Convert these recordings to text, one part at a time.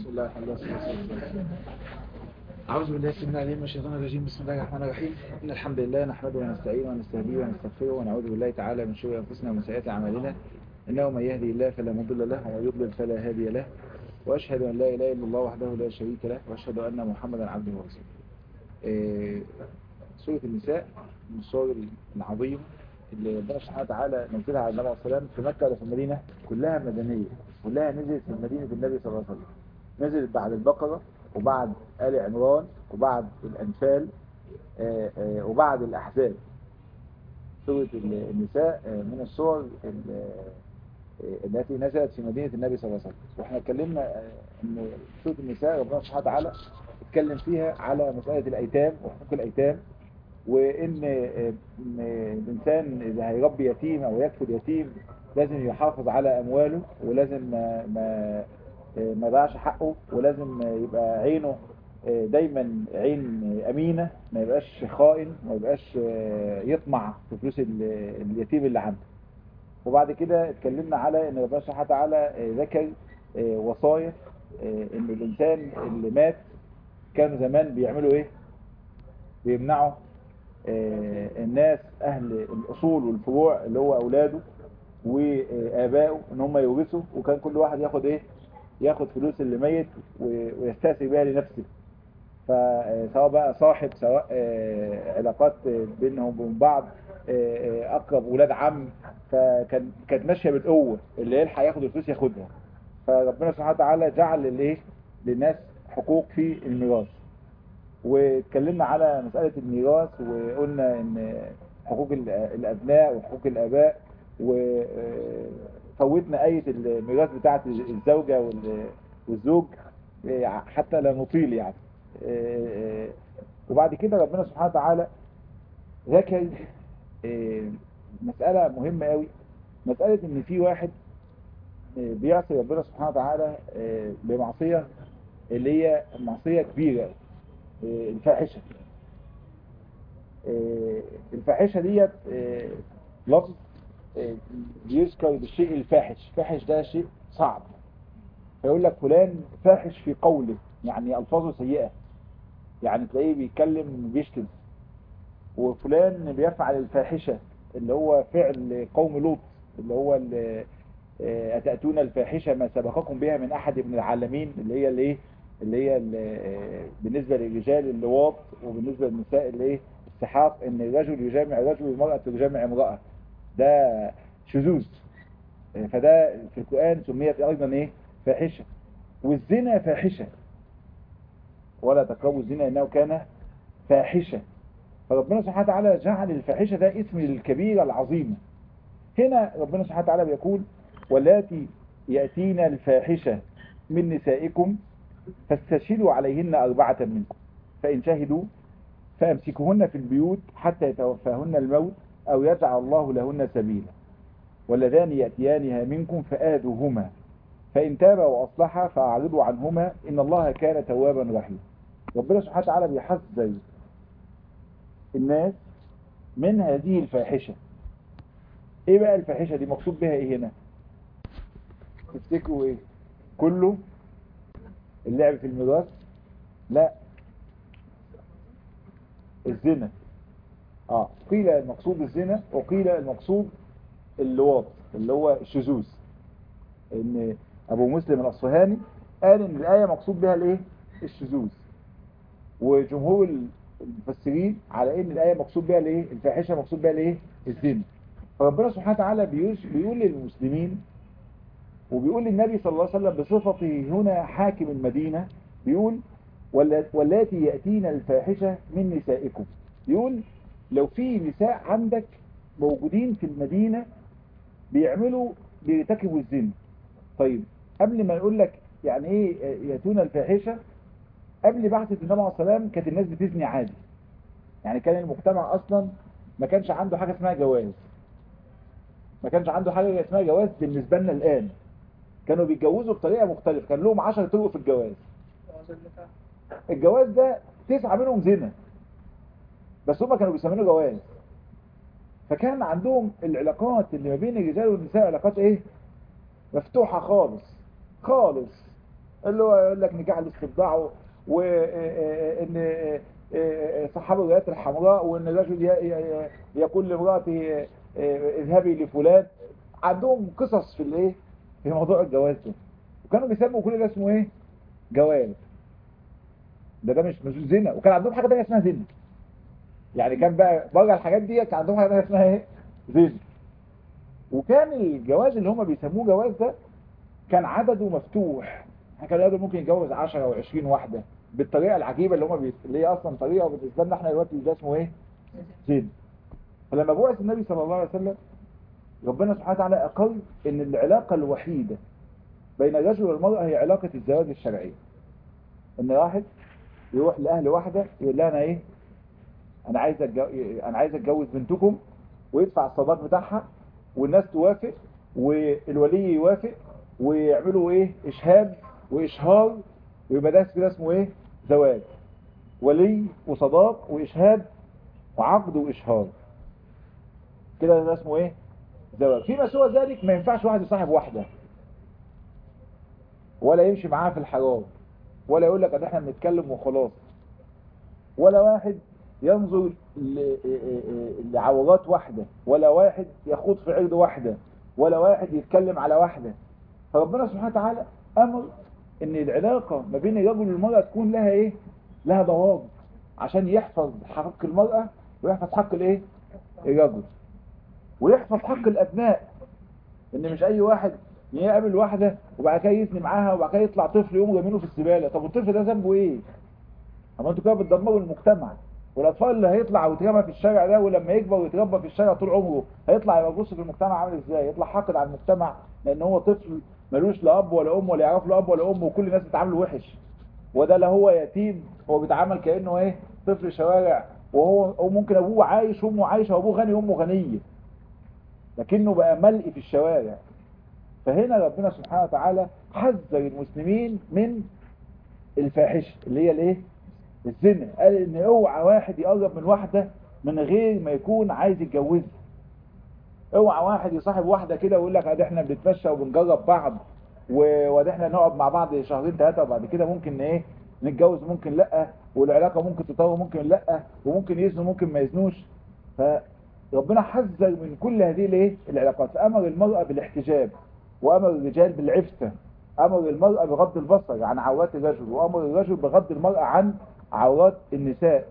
بسم الله الرحمن الرحيم. أعوذ بالله السميع العليم من الشيطان الرجيم. بسم الله الرحمن الرحيم. إن الحمد لله نحمده ونستعينه ونستهديه ونستغفره ونعوذ بالله تعالى من شرور أنفسنا ومن سيئات أعمالنا. إنه من يهدي الله فلا مضل له ومن يضلل فلا هادي له، وأشهد أن لا إله إلا الله وحده لا شريك له، وأشهد أن محمدا عبده ورسوله. سورة النساء من السور العظيم اللي ربنا سبحانه وتعالى نزلها على النبي صلى الله عليه وسلم في مكة ولا في المدينة، كلها مدنية، كلها نزلت في مدينة النبي صلى الله عليه وسلم. نزلت بعد البقرة وبعد آل عمران وبعد الأنفال وبعد الأحزاب. سورة النساء من السور التي نزلت في مدينة النبي صلى الله عليه وسلم. واحنا اتكلمنا ان سورة النساء ربنا سبحانه وتعالى اتكلم فيها على مسألة الأيتام وحقوق الأيتام، وإن الإنسان إذا هيربي يتيم أو يكفل يتيم لازم يحافظ على أمواله، ولازم ما يضيعش حقه، ولازم يبقى عينه دايما عين أمينة، ما يبقاش خائن، ما يبقاش يطمع في فلوس اليتيم اللي عنده. وبعد كده اتكلمنا على ان ربنا سبحانه وتعالى ذكر وصايا ان الانسان اللي مات كانوا زمان بيعملوا ايه؟ بيمنعوا الناس اهل الاصول والفروع اللي هو اولاده وابائه ان هم يورثوا، وكان كل واحد ياخد ايه؟ ياخد فلوس اللي ميت ويستأثر بيها لنفسه. فسواء بقى صاحب، سواء علاقات بينهم وبين بعض، اقرب ولاد عم، كانت ماشيه بالقوه، اللي يلحق ياخد الفلوس ياخدها. فربنا سبحانه وتعالى جعل الايه للناس حقوق في الميراث. واتكلمنا على مساله الميراث، وقلنا ان حقوق الابناء وحقوق الاباء، وفوتنا ايه الميراث بتاعه الزوجه والزوج حتى لا نطيل يعني. وبعد كده ربنا سبحانه وتعالى ذكر مسألة مهمة قوي، مسألة ان في واحد بيعصي ربنا سبحانه وتعالى بمعصية اللي هي معصية كبيرة، الفاحشة. الفاحشة ديت لفظ بيذكر بالشيء الفاحش. فاحش ده شيء صعب، فيقول لك فلان فاحش في قوله، يعني ألفاظه سيئة، يعني تلاقيه بيتكلم بيشتم. وفلان بيفعل الفاحشة اللي هو فعل قوم لوط، اللي هو أتأتون الفاحشة ما سبقكم بها من أحد من العالمين، اللي هي بالنسبة للرجال اللواط، وبالنسبة للنساء اللي ايه السحاق، ان الرجل يجامع رجل والمرأة تجامع امرأة، ده شذوذ. فده في القرآن سميت أيضا ايه فاحشة. والزنا فاحشة، ولا تقربوا الزنا إنه كان فاحشة. فربنا سبحانه وتعالى جعل الفاحشة ده اسم للكبيرة العظيمة. هنا ربنا سبحانه وتعالى بيقول واللاتي يأتين الفاحشة من نسائكم فاستشهدوا عليهن 4 منكم، فإن شهدوا فأمسكوهن في البيوت حتى يتوفاهن الموت أو يجعل الله لهن سبيلا، واللذان يأتيانها منكم فآذوهما فإن تابا وأصلحا فأعرضوا عنهما إن الله كان توابا رحيما. ربنا سبحانه وتعالى بيحذر الناس من هذه الفاحشة. ايه بقى الفاحشة دي؟ مقصود بها ايه هنا؟ تفتكروا ايه؟ كله اللعب في الميراث؟ لا، الزنا. قيل المقصود الزنا، وقيل المقصود اللواط اللي هو الشذوذ. ان ابو مسلم الاصفهاني قال ان الايه مقصود بها الايه؟ الشذوذ. وجمهور المفسرين على ان الايه مقصود بها الايه؟ الفاحشه مقصود بها الايه؟ الزنا. فربنا سبحانه وتعالى بيقول للمسلمين وبيقول للنبي صلى الله عليه وسلم بصفته هنا حاكم المدينة، بيقول واللاتي يأتين الفاحشة من نسائكم. يقول لو في نساء عندك موجودين في المدينة بيرتكبوا الزنا. طيب قبل ما يقول لك يعني ايه يأتون الفاحشة، قبل بعثة النبي عليه الصلاة والسلام كانت الناس بتزني عادي. يعني كان المجتمع اصلا ما كانش عنده حاجة اسمها جواز، ما كانش عنده حاجة اسمها جواز بالنسبة لنا الآن. كانوا بيتجوزوا بطريقة مختلفة، كان لهم 10 طرق في الجواز. الجواز ده 9 منهم زنا، بس هم كانوا بيسمونه جواز. فكان عندهم العلاقات اللي ما بين الرجال والنساء علاقات ايه؟ مفتوحة خالص خالص. اللي هو يقول لك نكاح الاستبضاع، وان صحاب الرايات الحمراء، وان الرجل يقول لامراته اذهبي لفلان. عندهم قصص في الايه، في موضوع الجواز ده، وكانوا بيسموا كل ده اسمه ايه؟ جواز. ده مش زنا. وكان عندهم حاجه ثانيه اسمها زنا. يعني كان بقى بره الحاجات دي كان عندهم حاجه ثانيه اسمها ايه؟ زنا. وكان الجواز اللي هم بيسموه جواز ده كان عدده مفتوح. كان الراجل ممكن يتجوز 10 و20 واحده بالطريقه العجيبه اللي هم اللي هي اصلا طريقه بالنسبه لنا احنا دلوقتي ده اسمه ايه؟ زنا. فلما بعث النبي صلى الله عليه وسلم، ربنا سبحانه وتعالى اقر ان العلاقه الوحيده بين الرجل والمراه هي علاقه الزواج الشرعيه. ان واحد يروح لاهل واحده يقول لها انا ايه؟ انا عايز اتجوز بنتكم، ويدفع الصداق بتاعها، والناس توافق، والولي يوافق، ويعملوا ايه؟ اشهاد واشهار، ويبقى ده كده اسمه ايه؟ زواج. ولي وصداق واشهاد وعقد واشهار، كده ده اسمه ايه؟ زواج. فيما سوى ذلك ما ينفعش واحد يصاحب واحده، ولا يمشي معاها في الحرام، ولا يقول لك احنا بنتكلم وخلاص، ولا واحد ينظر لعورات واحدة، ولا واحد يخوض في عرض واحدة، ولا واحد يتكلم على واحدة. فربنا سبحانه وتعالى أمر ان العلاقة ما بين الرجل والمرأة تكون لها ايه؟ لها ضوابط، عشان يحفظ حق المرأة ويحفظ حق الايه؟ الرجل، ويحفظ حق الأبناء. ان مش اي واحد يقابل واحدة وبعد كده يزني معاها وبعد كده يطلع طفل يقوم رامينه في الزبالة. طب الطفل ده ذنبه ايه؟ اما انتوا كده بتدمروا المجتمع. والاطفال اللي هيطلع ويترمى في الشارع ده، ولما يكبر ويتربى في الشارع طول عمره، هيطلع يبقى يبص في المجتمع عامل ازاي؟ يطلع حاقد على المجتمع، لان هو طفل ملوش لا اب ولا ام، ولا يعرف له اب ولا ام، وكل الناس بتعامله وحش. وده لا هو يتيم، هو بيتعامل كانه ايه؟ طفل شوارع. وهو ممكن ابوه عايش وامه عايشه، وابوه غني وامه غنيه، لكنه بقى ملء في الشوارع. فهنا ربنا سبحانه وتعالى حذر المسلمين من الفاحشه اللي هي الايه؟ الزنا. قال ان اوعى واحد يقرب من واحدة من غير ما يكون عايز يتجوزها. اوعى واحد يصاحب واحدة كده ويقول لك ادي احنا بنتمشى وبنجرب بعض، وادي احنا نقعد مع بعض شهرين ثلاثة وبعد كده ممكن ايه؟ نتجوز، ممكن لا، والعلاقة ممكن تطور، ممكن لا، وممكن يزنوا ممكن ما يزنوش. فربنا حذر من كل هذه الايه؟ العلاقات. فامر المرأة بالاحتجاب، وامر الرجال بالعفة. امر المرأة بغض البصر عن عورات الرجل، وامر الرجل بغض المرأة عن عورات النساء.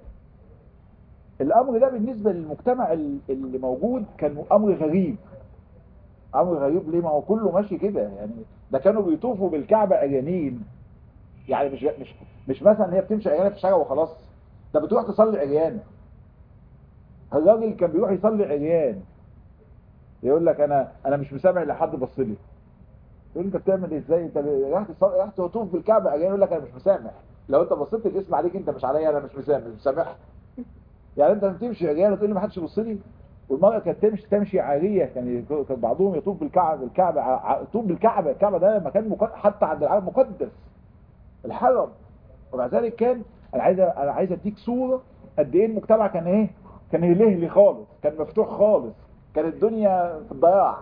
الامر ده بالنسبة للمجتمع اللي موجود كان امر غريب. امر غريب ليه؟ ما هو كله ماشي كده يعني. ده كانوا بيطوفوا بالكعبة عريانين. يعني مش مثلا هي بتمشي عريانة في الشارع وخلاص، ده بتروح تصلي عريان. الراجل كان بيروح يصلي عريان، يقول لك انا مش مسامع لحد بص لي. يقول انت بتعمل ازاي؟ انت رحت تطوف بالكعبة عريان، يقول لك انا مش مسامع. لو انت بصيت الاسم عليك انت، مش عليا، انا مش مسامع، مش مسامح. يعني انت بتمشي عريان وتقول لي ما حدش يبص لي؟ والمرأة كانت تمشي عارية. كان بعضهم يطوف يطوف بالكعبة. الكعبة ده مكان حتى عند العرب مقدس، الحرم. ومع ذلك كان انا عايز اديك صورة قد ايه المجتمع كان ايه؟ كان يلهلي خالص، كان مفتوح خالص، كانت الدنيا في الضياع.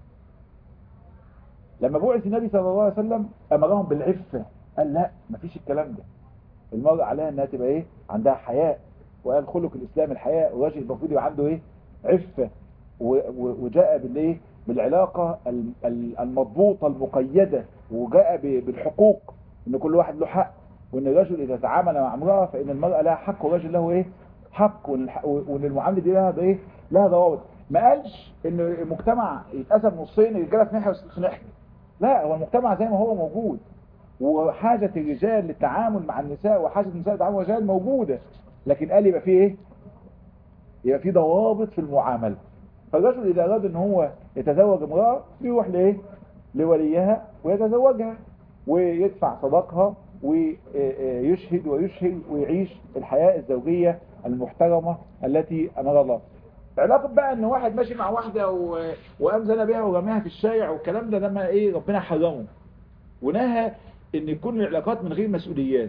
لما بعث النبي صلى الله عليه وسلم امرهم بالعفة. قال لا، مفيش الكلام ده. المرأة عليها انها تبقى ايه؟ عندها حياء. وقال خلق الاسلام الحياء، والراجل المفروض يبقى عنده ايه؟ عفة. وجاء بالايه؟ بالعلاقة المضبوطة المقيدة، وجاء بالحقوق، ان كل واحد له حق، وان الرجل اذا تعامل مع امرأة فان المرأة لها حق والرجل له ايه؟ حق. وان المعاملة دي لها ايه؟ لها ضوابط. ما قالش ان المجتمع يتقسم نصين، الرجاله في ناحيه والستات في ناحيه. لا، هو المجتمع زي ما هو موجود، وحاجة الرجال للتعامل مع النساء وحاجة النساء للتعامل مع الرجال موجودة، لكن قال يبقى فيه ايه؟ يبقى فيه ضوابط في المعاملة. فالرجل اذا اراد ان هو يتزوج امرأة بيروح لايه؟ لوليها ويتزوجها، ويدفع صداقها، ويشهد ويشهد، ويعيش الحياة الزوجية المحترمة التي امر الله. علاقة بقى ان واحد ماشي مع واحدة وقام زنى بيها ورماها في الشارع والكلام ده ما ايه؟ ربنا حرمه ونهى ان يكون العلاقات من غير مسؤوليات.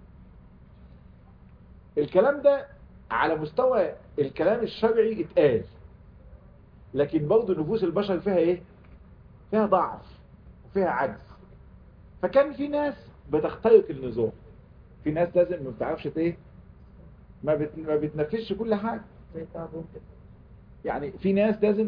الكلام ده على مستوى الكلام الشرعي اتقال، لكن برضه نفوس البشر فيها ايه؟ فيها ضعف وفيها عجز. فكان في ناس بتخترق النظام. في ناس لازم ما بتعرفش ايه، ما بتنفذش كل حاجة. يعني في ناس لازم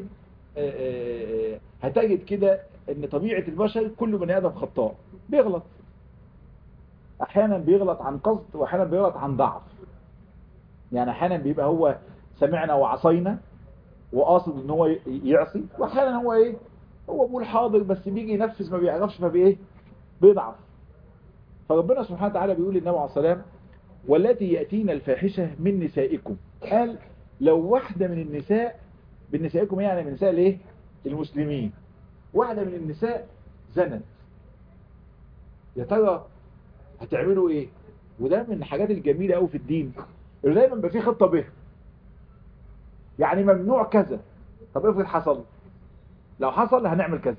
هتجد كده ان طبيعة البشر كل بني ادم خطاء، بيغلط، احيانا بيغلط عن قصد واحيانا بيغلط عن ضعف. يعني احيانا بيبقى هو سمعنا وعصينا وقاصد ان هو يعصي، واحيانا هو ايه، هو بيقول حاضر بس بيجي ينفذ ما بيعرفش فبايه، بيضعف. فربنا سبحانه وتعالى بيقول للنبي عليه الصلاه والسلام والتي ياتين الفاحشه من نسائكم. قال لو واحده من النساء، بالنسائكم يعني من نساء الايه، المسلمين، واحده من النساء زنت، يا ترى هتعملوا ايه؟ وده من الحاجات الجميله قوي في الدين، اللي دايما بيبقى فيه خطه به. يعني ممنوع كذا، طب افرض حصل، لو حصل هنعمل كذا.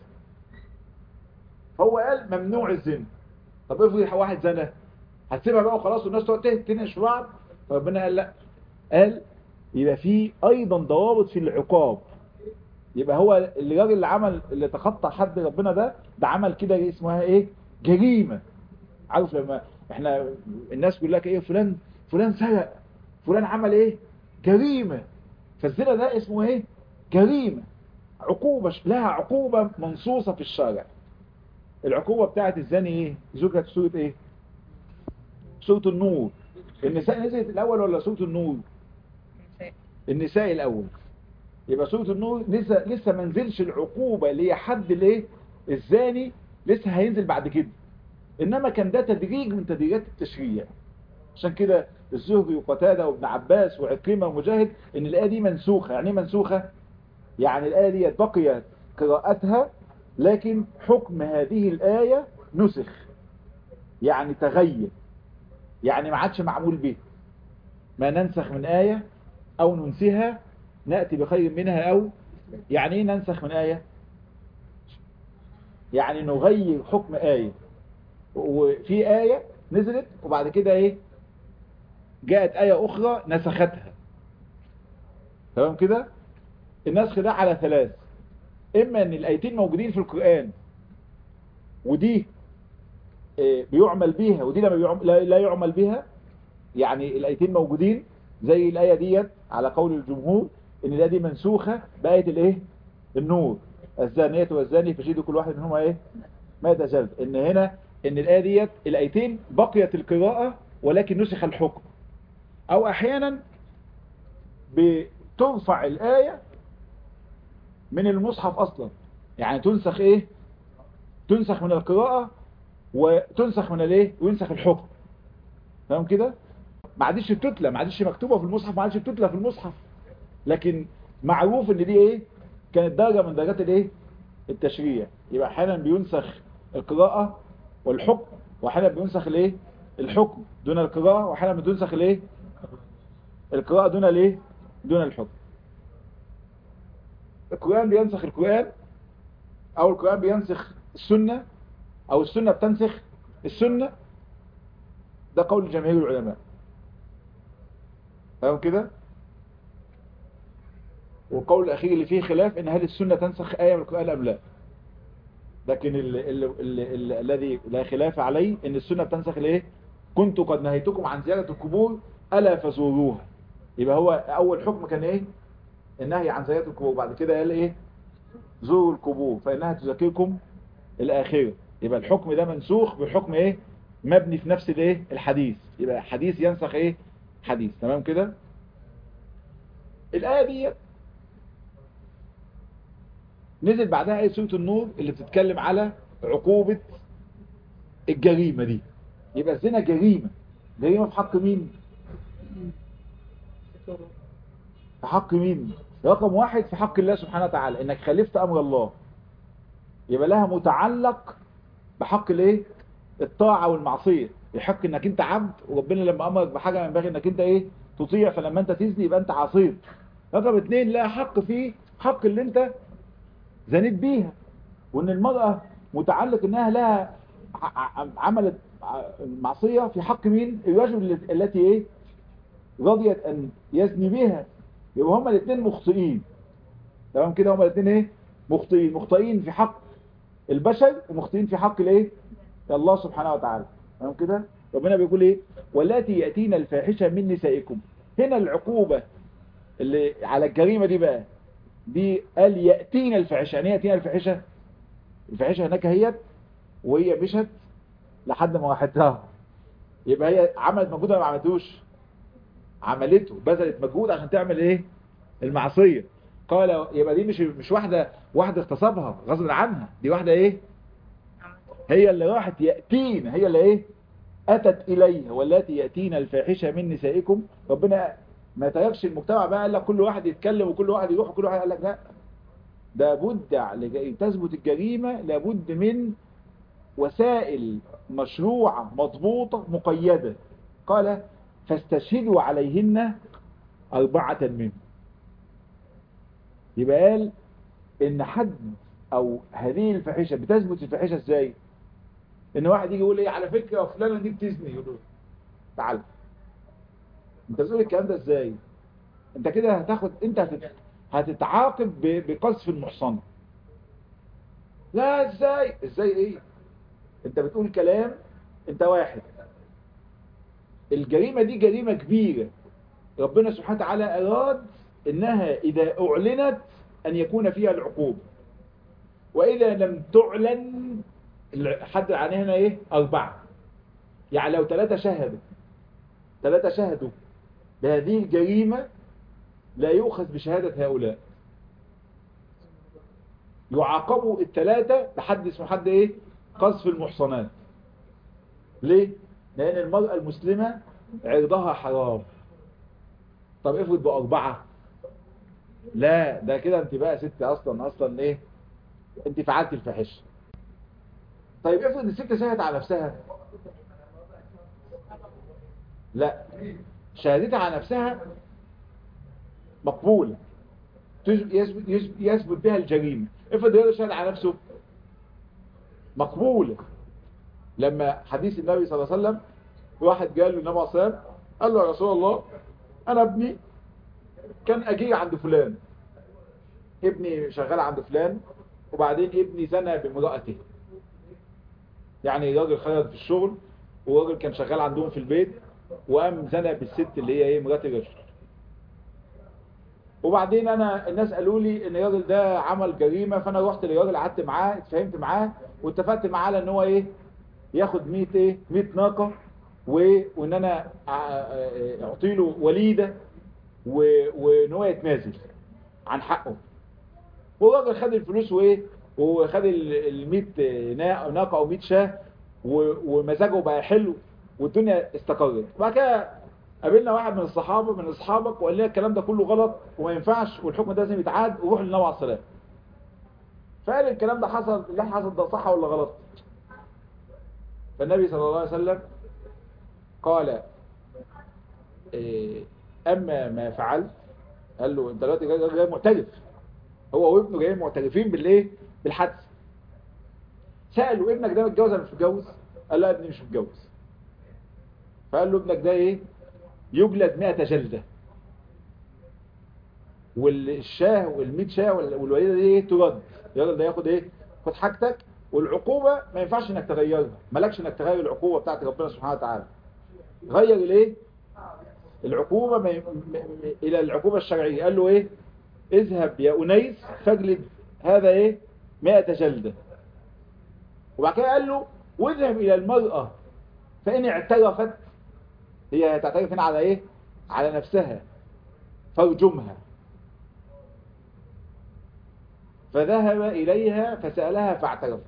هو قال ممنوع الزنا، طب افرض واحد زنى، هتسيبها بقى وخلاص والناس تقعد تنقش في بعض؟ فربنا قال لا، قال يبقى في ايضا ضوابط في العقاب. يبقى هو الراجل اللي عمل، اللي تخطى حد ربنا ده عمل كده اسمها ايه، جريمه. عارف لما احنا الناس بيقول لك ايه، فلان سرق، فلان عمل ايه، جريمه. فالزنا ده اسمه ايه، جريمه، عقوبه، لها عقوبه منصوصه في الشرع. العقوبه بتاعت الزاني ايه؟ ذكرت في سوره ايه، سوره النور. النساء نزلت الاول ولا سوره النور؟ النساء الاول. يبقى سوره النور لسه ما نزلش العقوبه اللي هي حد الايه، الزاني، لسه هينزل بعد كده. انما كان ده تدريج من تدريجات التشريع. عشان كده الزهري وقتاده وابن عباس وعكرمه ومجاهد ان الايه دي منسوخه. يعني ايه منسوخه؟ يعني الايه دي بقيت قراءتها لكن حكم هذه الايه نسخ، يعني تغير، يعني ما عادش معمول به. ما ننسخ من ايه او ننسها ناتي بخير منها، او يعني ايه ننسخ من ايه؟ يعني نغير حكم ايه. وفي ايه نزلت وبعد كده ايه، جاءت ايه اخرى نسختها. تمام كده؟ النسخ ده على ثلاث: اما ان الايتين موجودين في القرآن ودي بيعمل بيها، ودي لا يعمل بيها. يعني الايتين موجودين زي الايه ديت على قول الجمهور ان الايه دي منسوخه بايه الايه، النور، الزانيه والزاني فجلدوا كل واحد منهما ايه، مات جلد. ان هنا ان الايه ديت الايتين بقيت القراءه ولكن نسخ الحكم. او احيانا بترفع الايه من المصحف اصلا، يعني تنسخ ايه، تنسخ من القراءة وتنسخ من الايه، وينسخ الحكم. فاهم كده؟ ما عادش بتتلى، ما عادش مكتوبة في المصحف، ما عادش بتتلى في المصحف، لكن معروف ان دي ايه، كانت درجة من درجات الايه، التشريع. يبقى احيانا بينسخ القراءة والحكم، واحيانا بينسخ الايه، الحكم دون القراءة، واحيانا بتنسخ الايه، القراءة دون الايه، دون الحكم. القرآن بينسخ القرآن، او القرآن بينسخ السنة، او السنة بتنسخ السنة. ده قول جماهير العلماء. فاهم كده؟ والقول الاخير اللي فيه خلاف ان هل السنة تنسخ آية من القرآن ام لا. لكن الذي لا خلاف عليه ان السنة بتنسخ الايه، كنت قد نهيتكم عن زيارة القبور الا فزوروها. يبقى هو اول حكم كان ايه، النهي عن زيارة القبور، بعد كده قال ايه، زوروا القبور فانها تذكركم الاخره. يبقى الحكم ده منسوخ بالحكم ايه، مبني في نفس الايه، الحديث. يبقى حديث ينسخ ايه، حديث. تمام كده؟ الآية دي نزل بعدها آية سورة النور اللي بتتكلم على عقوبة الجريمة دي. يبقى الزنا جريمة، جريمة في حق مين؟ في حق مين؟ رقم واحد في حق الله سبحانه وتعالى، انك خالفت امر الله. يبقى لها متعلق بحق الايه، الطاعة والمعصية. يحق انك انت عبد، وربنا لما امرك بحاجة ينبغي انك انت ايه، تطيع. فلما انت تزني يبقى انت عصيت. رقم اتنين لها حق فيه، حق اللي انت زنيت بيها. وان المرأة متعلق انها لها عملت معصية في حق مين، الرجل التي ايه، رضيت ان يزني بها. يبقى هما الاثنين مخطئين. تمام كده؟ هما الاثنين ايه، مخطئين. مخطئين في حق البشر ومخطئين في حق الايه، الله سبحانه وتعالى. تمام كده. ربنا بيقول ايه؟ واللاتي ياتين الفاحشه من نسائكم. هنا العقوبه اللي على الجريمه دي بقى، دي قال ياتين الفاحشه. يعني ايه ياتين الفاحشه؟ الفاحشه هناك هي وهي مشت لحد ما راحت لها، يبقى هي عملت مجهود ولا ما عملتوش؟ عملته، بذلت مجهود عشان تعمل ايه؟ المعصيه. قال يبقى دي مش واحده اغتصبها غصب عنها، دي واحده ايه؟ هي اللي راحت ياتين، هي اللي ايه؟ اتت اليه. واللاتي ياتين الفاحشه من نسائكم. ربنا ما تركش المجتمع بقى قال لك كل واحد يتكلم وكل واحد يروح وكل واحد، قال لك لا، ده بد تثبت الجريمه لابد من وسائل مشروعة مضبوطة مقيدة. قال فاستشهدوا عليهن 4 منهم. يبقى قال ان حد او هذه الفاحشة بتثبت الفاحشة ازاي؟ ان واحد يجي يقول ايه على فكرة فلانة دي بتزني، يقول له تعال انت بتقول الكلام ده ازاي؟ انت كده هتاخد، انت هتتعاقب بقذف المحصنة. لا ازاي ايه؟ انت بتقول كلام، انت واحد، الجريمة دي جريمة كبيرة، ربنا سبحانه وتعالى أراد إنها إذا أعلنت أن يكون فيها العقوبة، وإذا لم تعلن حد عليها هنا إيه؟ 4. يعني لو 3 شهدوا بهذه الجريمة لا يؤخذ بشهادة هؤلاء، يعاقبوا ال3 بحد اسمه حد إيه؟ قذف المحصنات. ليه؟ لأن المرأة المسلمة عرضها حرام. طب افرض ب4، لا ده كده انت بقى ست اصلا ايه؟ انت فعلت الفاحشه. طيب افرض الست شهدت على نفسها، لا، شهادتها على نفسها مقبوله، يثبت بها الجريمه. افرض هو شهد على نفسه، مقبوله. لما حديث النبي صلى الله عليه وسلم، واحد قال له النبي صلى الله عليه وسلم، قال له يا رسول الله انا ابني كان اجير عند فلان، ابني شغال عند فلان، وبعدين ابني زنى بامرأته. يعني راجل خرج في الشغل وراجل كان شغال عندهم في البيت، وقام زنى بالست اللي هي ايه؟ مرات الرجل. وبعدين الناس قالوا لي ان الراجل ده عمل جريمه، فانا رحت للراجل قعدت معاه اتفاهمت معاه واتفقت معاه على ان هو ايه؟ ياخد 100 ناقه، وان انا اعطي له وليده، وان هو يتنازل عن حقه. والراجل خد الفلوس وايه؟ وخد ال 100 ناقه او 100 شاه، ومزاجه بقى حلو والدنيا استقرت. وبعد كده قابلنا واحد من الصحابه من اصحابك وقال لنا الكلام ده كله غلط وما ينفعش والحكم ده لازم يتعاد، وروح للنبي عليه الصلاه. فقال الكلام ده حصل، اللي حصل ده صح ولا غلط؟ فالنبي صلى الله عليه وسلم قال اما ما فعلت، قال له انت دلوقتي جاي معترف، هو وابنه جايين معترفين بالايه؟ بالحدث. سالوا ابنك ده متجوز ولا مش متجوز؟ قال لا ابني مش متجوز. فقال له ابنك ده ايه؟ يجلد 100 جلده، والشاه وال100 شاه والوليده دي ايه؟ ترد. الراجل ده ياخد ايه؟ خد حاجتك، والعقوبه ما ينفعش انك تغيرها، مالكش انك تغير العقوبه بتاعت ربنا سبحانه وتعالى. غير الايه؟ العقوبه الى العقوبه الشرعيه. قال له ايه؟ اذهب يا انيس فاجلد هذا ايه؟ 100 جلده. وبعد كده قال له واذهب الى المراه فان اعترفت، هي هتعترف هنا على ايه؟ على نفسها، فارجمها. فذهب إليها فسألها فاعترفت.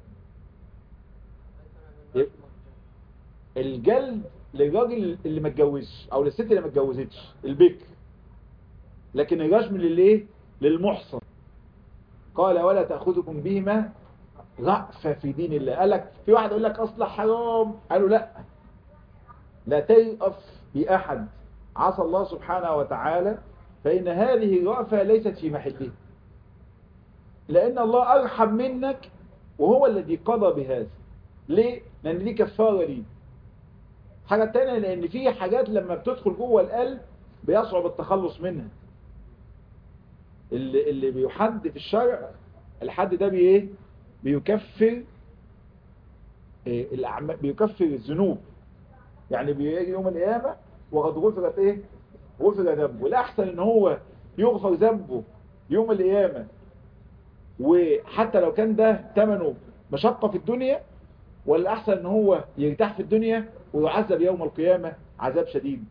الجلد للراجل اللي ما اتجوزش او للست اللي ما اتجوزتش البكر، لكن الرجم للايه؟ للمحصن. قال ولا تأخذكم بهما رأفة في دين الله. قال لك في واحد يقول لك اصلا حرام، قالوا لا تيأف بأحد عصى الله سبحانه وتعالى، فإن هذه الرأفة ليست في محله، لأن الله أرحم منك وهو الذي قضى بهذا. ليه؟ لأن دي كفارة ليه. حاجة تانية، لأن في حاجات لما بتدخل جوه القلب بيصعب التخلص منها. اللي بيحد في الشرع، الحد ده بيكفر بيكفر الذنوب، يعني بيجي يوم القيامة وقد غفرت ايه؟ غفر ذنبه. الأحسن ان هو يغفر ذنبه يوم القيامة، وحتى لو كان ده ثمنه مشقة في الدنيا، ولا أحسن ان هو يرتاح في الدنيا ويعذب يوم القيامة عذاب شديد؟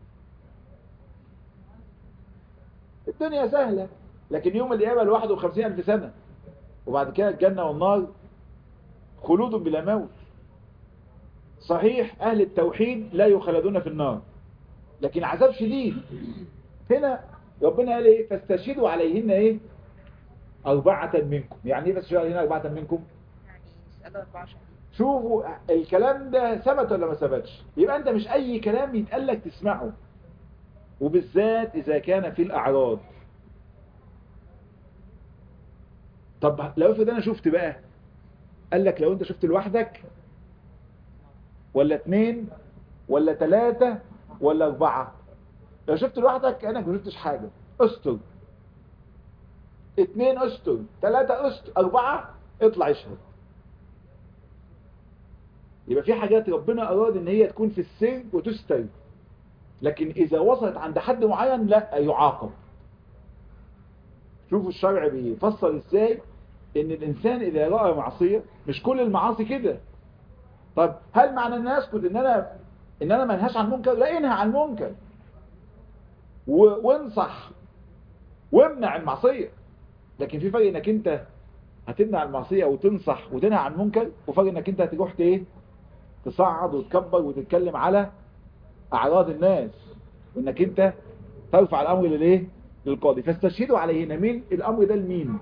الدنيا سهلة، لكن يوم القيامة لوحده 50,000 سنة، وبعد كده الجنة والنار خلود بلا موت. صحيح أهل التوحيد لا يخلدون في النار، لكن عذاب شديد. هنا ربنا قال ايه؟ فاستشهدوا عليهن ايه؟ 4 منكم. يعني ايه فاستشهدوا عليهن 4 منكم؟ يعني يسألوا 4 شهور. شوفوا الكلام ده ثبت ولا ما ثبتش؟ يبقى انت مش اي كلام يتقال لك تسمعه، وبالذات اذا كان في الاعراض. طب لو افرض انا شفت بقى، قال لك لو انت شفت لوحدك ولا 2 ولا 3 ولا 4. لو شفت لوحدك كأنك ما شفتش حاجة، استر. 2 استر، 3 استر، 4 اطلع اشهد. يبقى في حاجات ربنا أراد ان هي تكون في السر وتستر، لكن إذا وصلت عند حد معين لا يعاقب. شوفوا الشرع بيفصل ازاي ان الانسان اذا رأى معصية، مش كل المعاصي كده. طب هل معنى ان اسكت ان انا ما انهاش عن منكر؟ لا، انهى عن منكر وانصح وامنع المعصية. لكن في فرق انك انت هتمنع المعصية وتنصح وتنهى عن منكر، وفرق انك انت هتروح تصعد وتكبر وتتكلم على اعراض الناس، وانك انت ترفع الامر للقاضي. فاستشهدوا عليهن. مين الامر ده؟ لمين؟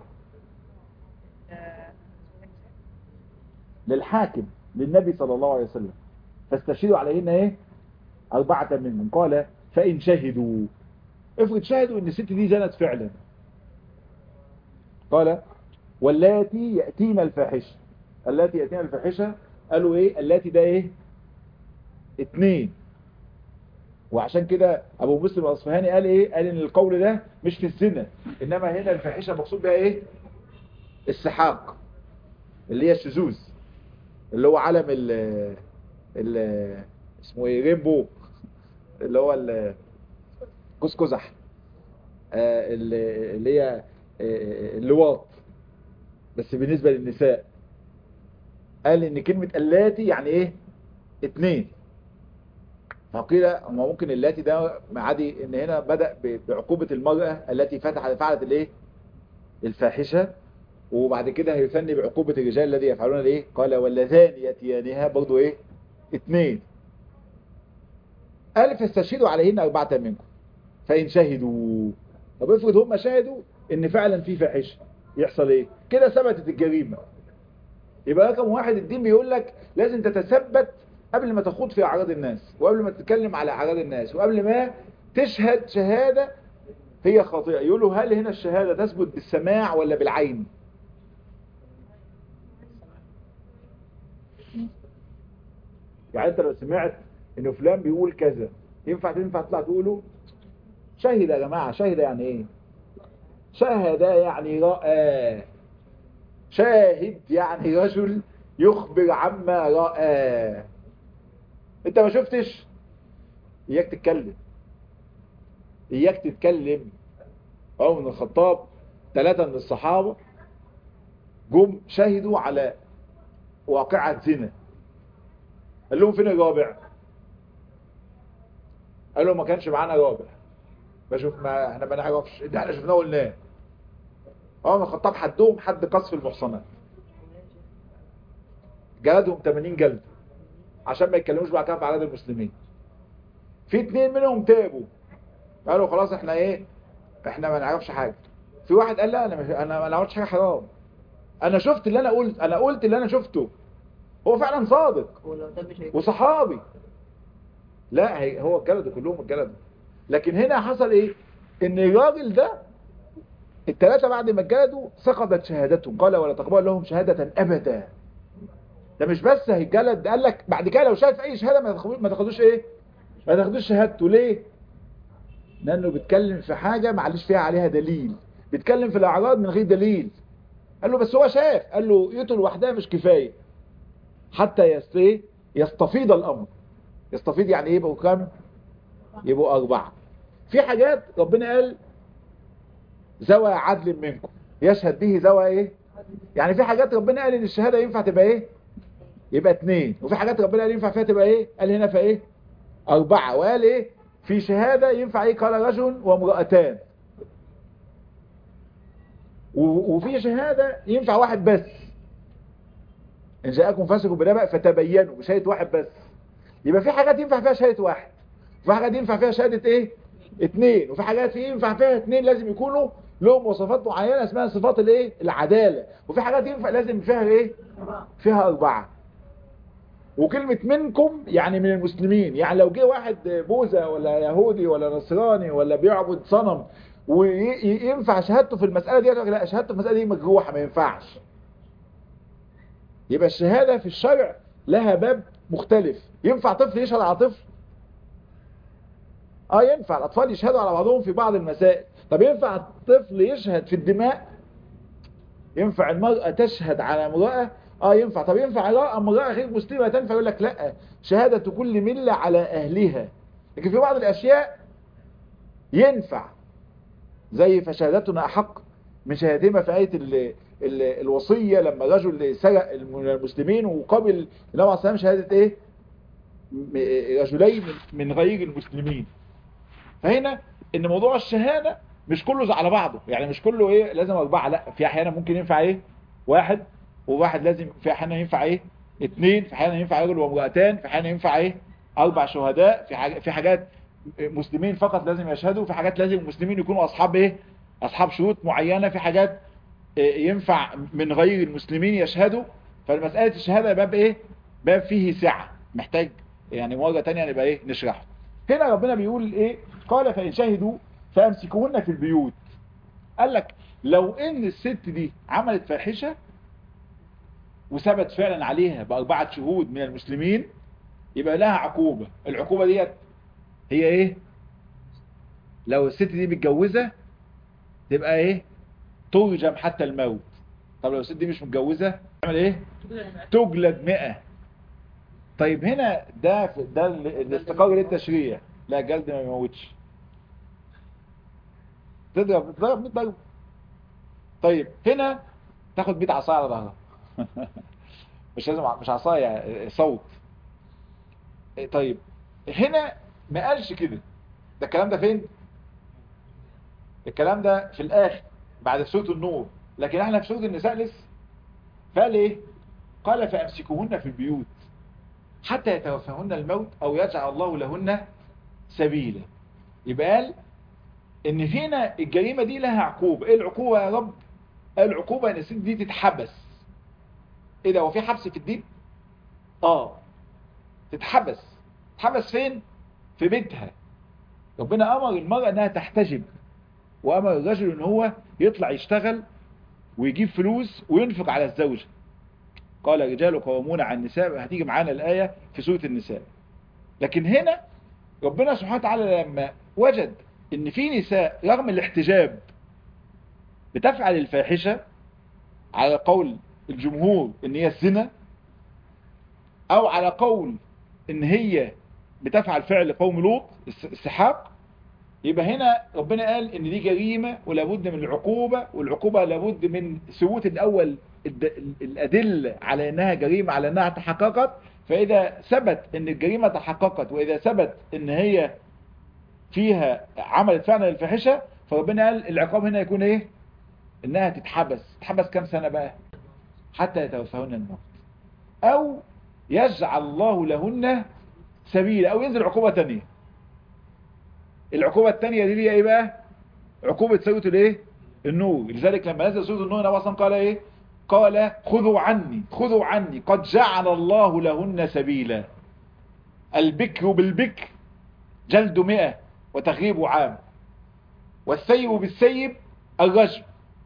للحاكم، للنبي صلى الله عليه وسلم. فاستشهدوا عليهن ايه؟ 4 منهم. قال فإن شهدوا. افرض شهدوا ان الست دي زنت فعلا. قال واللاتي يأتين الفاحشة. اللاتي يأتين الفاحشة قالوا ايه؟ اللاتي ده ايه؟ 2. وعشان كده ابو مسلم الاصفهاني قال ايه؟ قال ان القول ده مش في الزنا، انما هنا الفاحشة مقصود بها ايه؟ السحاق، اللي هي الشذوذ، اللي هو علم ال اسمه ايه؟ رينبو، اللي هو قوس قزح، اللي هي اللواط، بس بالنسبة للنساء. قال ان كلمة اللاتي يعني ايه؟ 2. فقيل ما ممكن اللاتي ده عادي، ان هنا بدأ بعقوبة المرأة التي فعلت الايه؟ الفاحشة، وبعد كده هيثني بعقوبة الرجال الذي يفعلون الايه؟ قال واللذان يأتيانها برضو ايه؟ 2. قال فاستشهدوا عليهن 4 منكم فإن شهدوا. طب افرض هم شهدوا ان فعلا في فاحشة، يحصل ايه؟ كده ثبتت الجريمة. يبقى رقم 1 الدين بيقول لك لازم تتثبت قبل ما تخوض في أعراض الناس، وقبل ما تتكلم على أعراض الناس، وقبل ما تشهد شهادة هي خاطئة. يقولوا هل هنا الشهادة تثبت بالسماع ولا بالعين؟ يعني انت لو سمعت ان فلان بيقول كذا، ينفع تطلع تقوله؟ شهد يا جماعة. شهد يعني ايه؟ شهد يعني رأى. شاهد يعني رجل يخبر عما رأى. انت ما شفتش، اياك تتكلم، اياك تتكلم. عمر بن الخطاب 3 من الصحابة جم شهدوا على واقعة زنا. قال لهم فين الرابع؟ قال لهم ما كانش معانا رابع. ما احنا ما نعرفش، اللي احنا شفناه قلناه. عمر بن الخطاب حدهم حد قذف المحصنات، جلدهم 80 جلد عشان ما يتكلموش بعد كده في اعراض المسلمين. في 2 منهم تابوا، قالوا خلاص احنا ايه؟ احنا ما نعرفش حاجة. في واحد قال لا انا ما عملتش حاجة حرام، انا شفت اللي انا قلت اللي انا شفته. هو فعلا صادق وصحابي. لا هو اتجلدوا كلهم اتجلدوا. لكن هنا حصل ايه؟ ان الراجل ده ال3 بعد ما اتجلدوا سقطت شهادتهم. قال ولا تقبل لهم شهادة ابدا. ده مش بس هيتجلد، قال لك بعد كده لو شاهد في اي شهادة ما تاخدوش ايه؟ ما تاخدوش شهادته. ليه؟ لانه بيتكلم في حاجة معلش فيها عليها دليل، بيتكلم في الاعراض من غير دليل. قال له بس هو شاف. قال له ايته لوحدها مش كفاية، حتى يستفيض الامر. يستفيض يعني ايه؟ يبقوا كام؟ يبقوا 4. في حاجات ربنا قال ذوى عدل منكم يشهد به ذوى ايه؟ يعني في حاجات ربنا قال ان الشهاده ينفع تبقى ايه؟ يبقى 2. وفي حاجات ربنا قال ينفع فيها تبقى ايه؟ قال هنا في ايه؟ 4. وقال ايه؟ في شهاده ينفع ايه؟ قال رجل وامرأتان. وفي شهاده ينفع واحد بس. ان جاءكم فاسق بنبأ فتبينوا، بشهاده واحد بس. يبقى في حاجات ينفع فيها شهاده واحد، وفي حاجات ينفع فيها شهاده ايه؟ 2. وفي حاجات ينفع فيها 2 لازم يكونوا لهم وصفات معينه اسمها صفات الايه؟ العداله. وفي حاجات ينفع لازم فيها ايه؟ فيها 4. وكلمة منكم يعني من المسلمين. يعني لو جه واحد بوذا ولا يهودي ولا نصراني ولا بيعبد صنم وينفع شهادته في المسألة دي، لا، شهادته في المسألة دي مجروحة ما ينفعش. يبقى الشهادة في الشرع لها باب مختلف. ينفع طفل يشهد على طفل؟ ينفع الأطفال يشهدوا على بعضهم في بعض المسائل. طب ينفع الطفل يشهد في الدماء؟ ينفع المرأة تشهد على امرأة؟ ينفع. طب ينفع امرأة غير مسلمة تنفع؟ يقول لك لا، شهادة كل ملة على أهلها. لكن في بعض الأشياء ينفع، زي فشهادتنا أحق من شهادهما في آية الوصية، لما رجل سرق من المسلمين وقبل النبي عليه الصلاة والسلام شهادة ايه؟ رجلين من غير المسلمين. فهنا ان موضوع الشهادة مش كله على بعضه، يعني مش كله ايه لازم 4. لا، في احيانا ممكن ينفع ايه؟ 1 وواحد. لازم في احيانا ينفع ايه؟ 2. في احيانا ينفع رجل وامرأتان. في احيانا ينفع ايه؟ 4 شهداء. في حاجات مسلمين فقط لازم يشهدوا. في حاجات لازم المسلمين يكونوا اصحاب ايه؟ اصحاب شروط معينة. في حاجات ينفع من غير المسلمين يشهدوا. فالمسألة الشهادة باب ايه؟ باب فيه سعة، محتاج يعني مرة تانية نبقى ايه؟ نشرحه. هنا ربنا بيقول ايه؟ قال فإن شهدوا فأمسكوهن في البيوت. قال لك لو ان الست دي عملت فاحشة وثبت فعلا عليها ب4 شهود من المسلمين، يبقى لها عقوبة. العقوبة ديت هي ايه؟ لو الست دي متجوزة تبقى ايه؟ ترجم حتى الموت. طب لو الست دي مش متجوزة تعمل ايه؟ تجلد 100. طيب هنا ده الاستقرار للتشريع. لا، جلد ما يموتش، تضرب 100 ضرب. طيب هنا تاخد 100 عصايه على ظهرها. مش لازم، مش عصايه، صوت. طيب هنا ما قالش كده. ده الكلام ده فين؟ الكلام ده في الاخر بعد سورة النور. لكن احنا في سورة النساء لسه. فقال ايه؟ قال فامسكوهن في البيوت حتى يتوفاهن الموت او يجعل الله لهن سبيلا. يبقى قال ان فينا الجريمة دي لها عقوبة. ايه العقوبة يا رب؟ قال العقوبة ان الست دي تتحبس. ايه ده؟ هو في حبس في الدين؟ تتحبس. تتحبس فين؟ في بيتها. ربنا امر المرأة انها تحتجب، وامر الرجل ان هو يطلع يشتغل ويجيب فلوس وينفق على الزوجة. قال الرجال قوامون على النساء. هتيجي معانا الآية في سورة النساء. لكن هنا ربنا سبحانه وتعالى لما وجد ان في نساء رغم الاحتجاب بتفعل الفاحشة، على قول الجمهور ان هي الزنا، او على قول ان هي بتفعل فعل قوم لوط السحاق، يبقى هنا ربنا قال ان دي جريمة ولابد من العقوبة. والعقوبة لابد من ثبوت الاول الادلة على انها جريمة، على انها تحققت. فاذا ثبت ان الجريمة تحققت، واذا ثبت ان هي فيها عملت فعلا الفاحشة، فربنا قال العقاب هنا يكون ايه؟ انها تتحبس. تتحبس كام سنة بقى؟ حتى يتوفاهن الموت او يجعل الله لهن سبيلا، او ينزل عقوبة تانية. العقوبة التانية دي هي ايه بقى؟ عقوبة سورة الايه؟ النور. لذلك لما نزل سورة النور النبي اصلا قال ايه؟ قال خذوا عني قد جعل الله لهن سبيلا. البكر بالبكر جلد 100 وتغريب عام، والسيب بالسيب الرجم.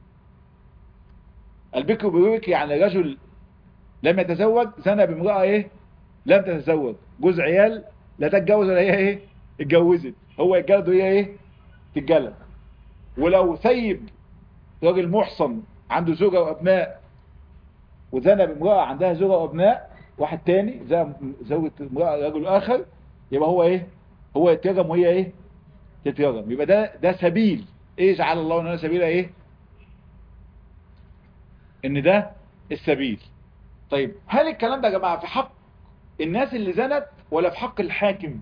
البكر بالبكر يعني رجل لم يتزوج زنى بامرأة ايه؟ لم تتزوج، جوز عيال لا تتجوز ولا هي ايه؟ اتجوزت، هو يتجلد وهي ايه؟ تتجلد. ولو سيب راجل محصن عنده زوجة وابناء وزنى بامرأة عندها زوجة وابناء، واحد تاني زوجة رجل اخر، يبقى هو ايه؟ هو يترجم وهي ايه؟ تترجم. يبقى ده سبيل ايه؟ جعل الله لنا سبيل ايه؟ ان ده السبيل. طيب هل الكلام ده يا جماعة في حق الناس اللي زنت ولا في حق الحاكم؟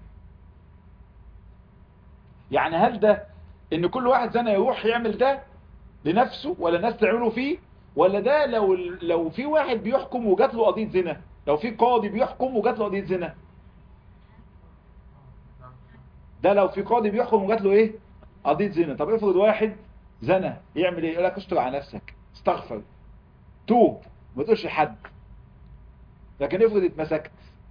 يعني هل ده ان كل واحد زنى يروح يعمل ده لنفسه ولا الناس تعمله فيه، ولا ده لو في واحد بيحكم وجات له قضية زنا، لو في قاضي بيحكم وجات له قضية زنا، ده لو في قاضي بيحكم وجات له ايه؟ قضية زنا. طب افرض واحد زنى يعمل ايه؟ يقول لك استر على نفسك، استغفر، توب، ما تقولش لحد. لكن افرض اتمسكت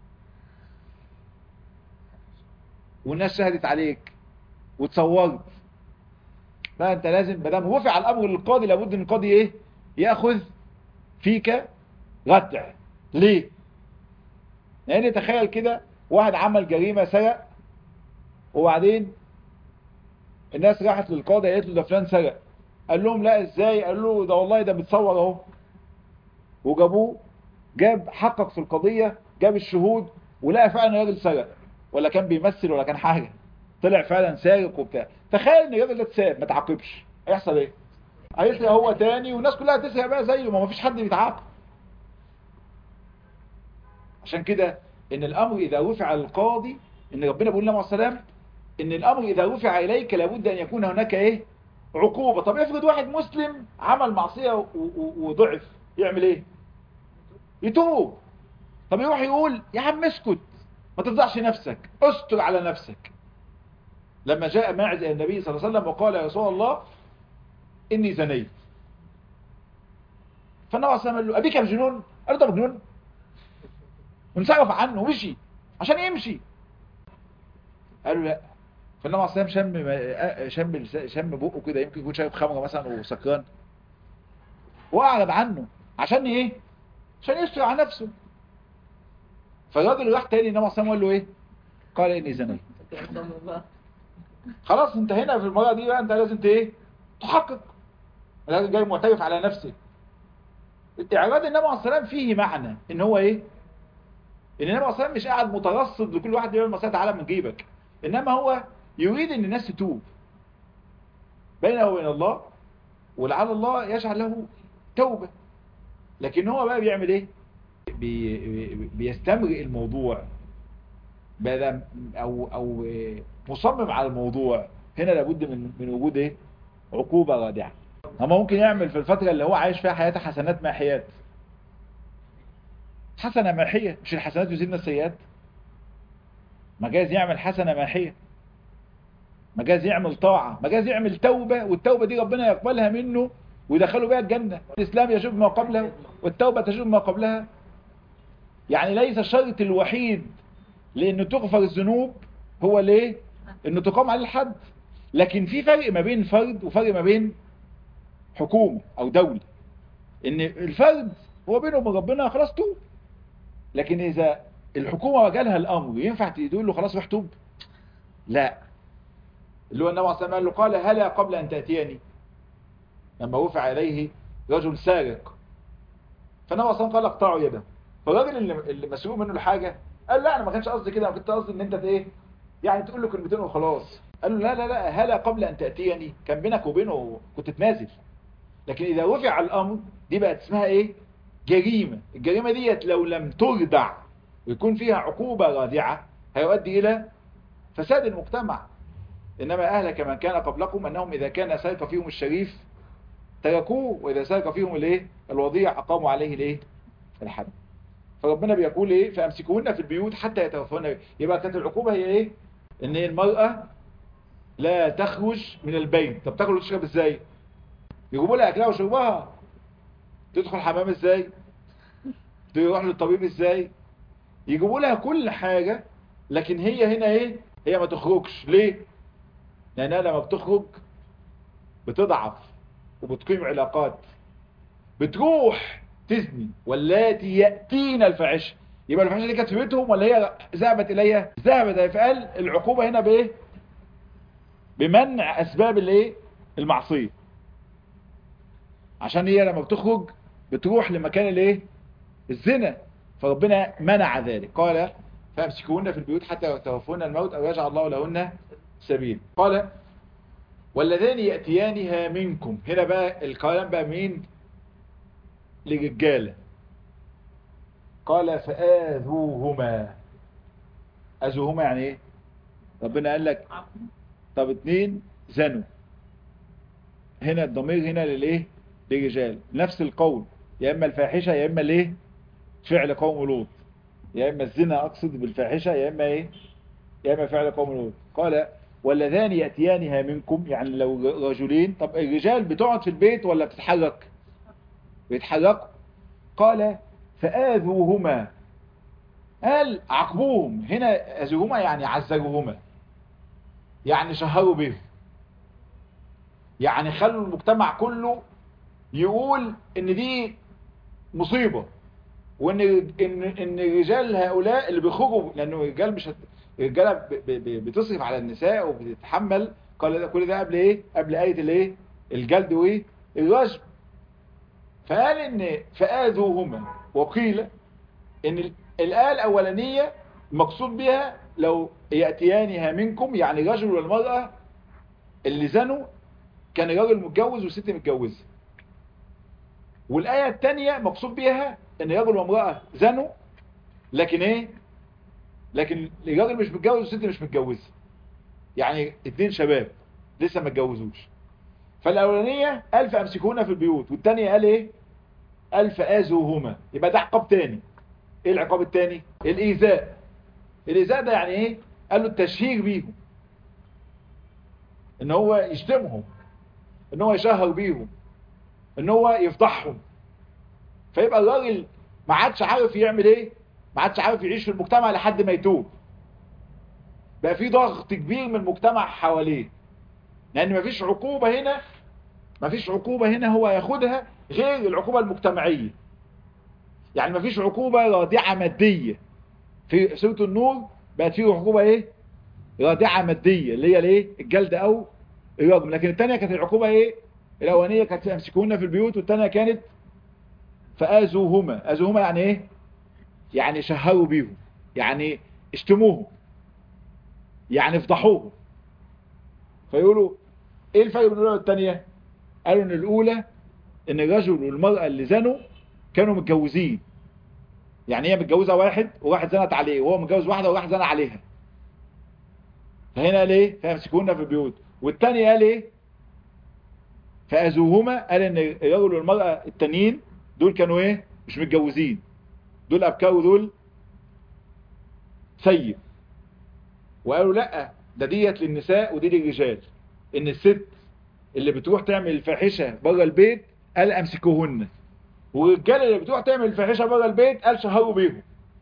والناس شهدت عليك وتصورت، لا انت لازم ما دام رفع الامر للقاضي لابد ان القاضي ايه؟ ياخذ فيك ردع. ليه؟ لان تخيل كده واحد عمل جريمة، سرق، وبعدين الناس راحت للقاضي قالت له ده فلان سرق. قال لهم لا ازاي؟ قال له ده والله ده متصور اهو. وجابوه، جاب حقق في القضية، جاب الشهود، ولقى فعلا الراجل سرق، ولا كان بيمثل ولا كان حاجة، طلع فعلا سارق وبتاع. تخيل ان الراجل ده اتساب ما تعاقبش، هيحصل ايه؟ هيسرق هو تاني والناس كلها تسرق بقى زيه، ما فيش حد بيتعاقب. عشان كده ان الامر اذا رفع للقاضي، ان ربنا بيقول لنا عليه السلام ان الامر اذا رفع اليك لابد ان يكون هناك ايه؟ عقوبة. طب افرض واحد مسلم عمل معصية وضعف، يعمل ايه؟ يتوب. طب يروح يقول يا عم اسكت، ما تفضحش نفسك، استر على نفسك. لما جاء ماعز الى النبي صلى الله عليه وسلم وقال يا رسول الله اني زنيت، فالنبي صلى الله عليه وسلم قال له ابيك مجنون؟ قال له ده مجنون، وانصرف عنه ومشي عشان يمشي. قال له لا. فالنبي صلى الله عليه وسلم شم بقه كده، يمكن يكون شايف خمره مثلا وسكران، واعرض عنه. عشان ايه؟ عشان يستر على نفسه. فالراجل راح تاني، النبي صلى الله عليه وسلم قال له ايه؟ قال اني زنيت. خلاص انت هنا في المرة دي بقى انت لازم ايه؟ تحقق. الراجل جاي معترف على نفسه. اعراض النبي عليه السلام فيه معنى ان هو ايه؟ ان النبي عليه السلام مش قاعد مترصد لكل واحد يعمل مسألة تعالى من جيبك، انما هو يريد ان الناس تتوب بينه وبين الله، ولعل الله يجعل له توبة. لكن هو بقى بيعمل ايه؟ بيستمرئ الموضوع بدل او مصمم على الموضوع. هنا لابد من وجود ايه؟ عقوبة رادعة. اما ممكن يعمل في الفترة اللي هو عايش فيها حياته حسنات ماحيات، حسنة ماحية، مش الحسنات يزيدن السيئات. مجاز يعمل حسنة ماحية، مجاز يعمل طاعة، مجاز يعمل توبة، والتوبة دي ربنا يقبلها منه ويدخله بها الجنة. الإسلام يجب ما قبله والتوبة تجب ما قبلها. يعني ليس الشرط الوحيد لأنه تغفر الذنوب هو ليه؟ أنه تقام عليه الحد. لكن في فرق ما بين فرد وفرق ما بين حكومة أو دولة. ان الفرد هو بينه وبين ربنا خلاص توب، لكن اذا الحكومة وجالها الامر ينفع تقول له خلاص روح توب؟ لا. اللي هو النبي عليه الصلاة والسلام قال هلا قبل ان تأتيني، لما رفع عليه رجل سارق، فالنبي عليه الصلاة والسلام قال اقطعوا يده. فالراجل اللي مسؤول منه الحاجة قال لا انا ما كانش قصدي كده، انا كنت قصدي ان انت ايه يعني تقول له كلمتين وخلاص. قال له لا لا لا، هلا قبل ان تأتيني، كان بينك وبينه كنت تنازل. لكن اذا رفع الامر دي بقت اسمها ايه؟ جريمة. الجريمة ديت لو لم تردع ويكون فيها عقوبة رادعة هيؤدي الى فساد المجتمع. انما اهلك من كان قبلكم انهم اذا كان سرق فيهم الشريف تركوه، واذا سرق فيهم الايه؟ الوضيع اقاموا عليه الايه؟ الحد. فربنا بيقول ايه؟ فامسكوهن في البيوت حتى يتوفون. يبقى كانت العقوبة هي ايه؟ ان المرأة لا تخرج من البيت. طب تاكل وتشرب ازاي؟ يجيبوا لها اكلها وشربها. تدخل حمام ازاي؟ تروح للطبيب ازاي؟ يجيبوا لها كل حاجة. لكن هي هنا ايه؟ هي ما تخرجش. ليه؟ لانها لما بتخرج بتضعف وبتقيم علاقات، بتروح تزني. واللاتي يأتين الفاحشة، يبقى الفاحشة دي كانت في بيتهم ولا هي ذهبت اليها؟ ذهبت. فقال العقوبة هنا بايه؟ بمنع اسباب الايه؟ المعصية. عشان هي لما بتخرج بتروح لمكان الايه؟ الزنا. فربنا منع ذلك، قال فامسكوهن في البيوت حتى يتوفون الموت او يجعل الله لهن سبيل. قال واللذان يأتيانها منكم، هنا بقى الكلام بقى مين؟ لرجاله. قال فآذوهما. آذوهما يعني ايه؟ ربنا قال لك طب 2 زنوا، هنا الضمير هنا للايه؟ للرجال. نفس القول، يا اما الفاحشه يا اما الايه؟ فعل قوم لوط، يا اما الزنا اقصد بالفاحشه يا اما ايه؟ يا اما فعل قوم لوط. قال واللذان ياتيانها منكم، يعني لو رجلين. طب الرجال بتقعد في البيت ولا بتتحرك؟ بيتحركوا. قال فآذوهما، قال عاقبوهم. هنا اذوهما يعني عذبوهما، يعني شهروا بهم، يعني خلوا المجتمع كله يقول ان دي مصيبة، وان ان الرجال هؤلاء اللي بيخرجوا، لانه الرجال مش الرجاله بتصرف على النساء وبتتحمل. قال ده كل ده قبل ايه؟ قبل آية الايه؟ الجلد وايه؟ الرجم. فقال ان فآذوهما، وقيل ان الآية الأولانية مقصود بها لو يأتيانها منكم، يعني الرجل والمرأة اللي زنوا كان الراجل متجوز والست متجوزة. والآية الثانية مقصود بها ان الرجل وامرأة زنوا، لكن ايه؟ لكن الراجل مش متجوز والست مش متجوزة، يعني 2 شباب لسه ما اتجوزوش. فالاولانيه قال فامسكوهن في البيوت، والثانيه قال ايه؟ قال فآذوهما. يبقى ده عقاب تاني. ايه العقاب التاني؟ الايذاء. الايذاء ده يعني ايه؟ قال له التشهير بيهم، ان هو يشتمهم، ان هو يشهر بيهم، ان هو يفضحهم. فيبقى الراجل ما عادش عارف يعمل ايه، ما عادش عارف يعيش في المجتمع لحد ما يتوب. بقى في ضغط كبير من المجتمع حواليه، لان مفيش عقوبة هنا، مفيش عقوبة هنا هو ياخدها غير العقوبة المجتمعية. يعني مفيش عقوبة رادعة مادية. في سورة النور بقت فيه عقوبة ايه؟ رادعة مادية، اللي هي الايه؟ الجلد او الرجم. لكن الثانية كانت العقوبة ايه؟ الاولانية كانت امسكوهن في البيوت، والثانية كانت فآذوهما. آذوهما يعني ايه؟ يعني شهروا بيهم، يعني اشتموهم، يعني افضحوهم. فيقولوا ايه الفرق بين الاولى والثانية؟ قالوا ان الاولى ان الرجل والمرأة اللي زنوا كانوا متجوزين، يعني هي متجوزة واحد وواحد زنت عليه، وهو متجوز واحدة وواحد زن عليها. فهنا قال ايه؟ فامسكوهن في البيوت. والتاني قال ايه؟ فآذوهما، قال ان الرجل والمرأة التانيين دول كانوا ايه؟ مش متجوزين، دول ابكار ودول سيب. وقالوا لا، ده ديت للنساء ودي للرجال. ان الست اللي بتروح تعمل الفاحشة بره البيت قال امسكوهن، والرجال اللي بتروح تعمل الفاحشة بره البيت قال شهروا بيهم.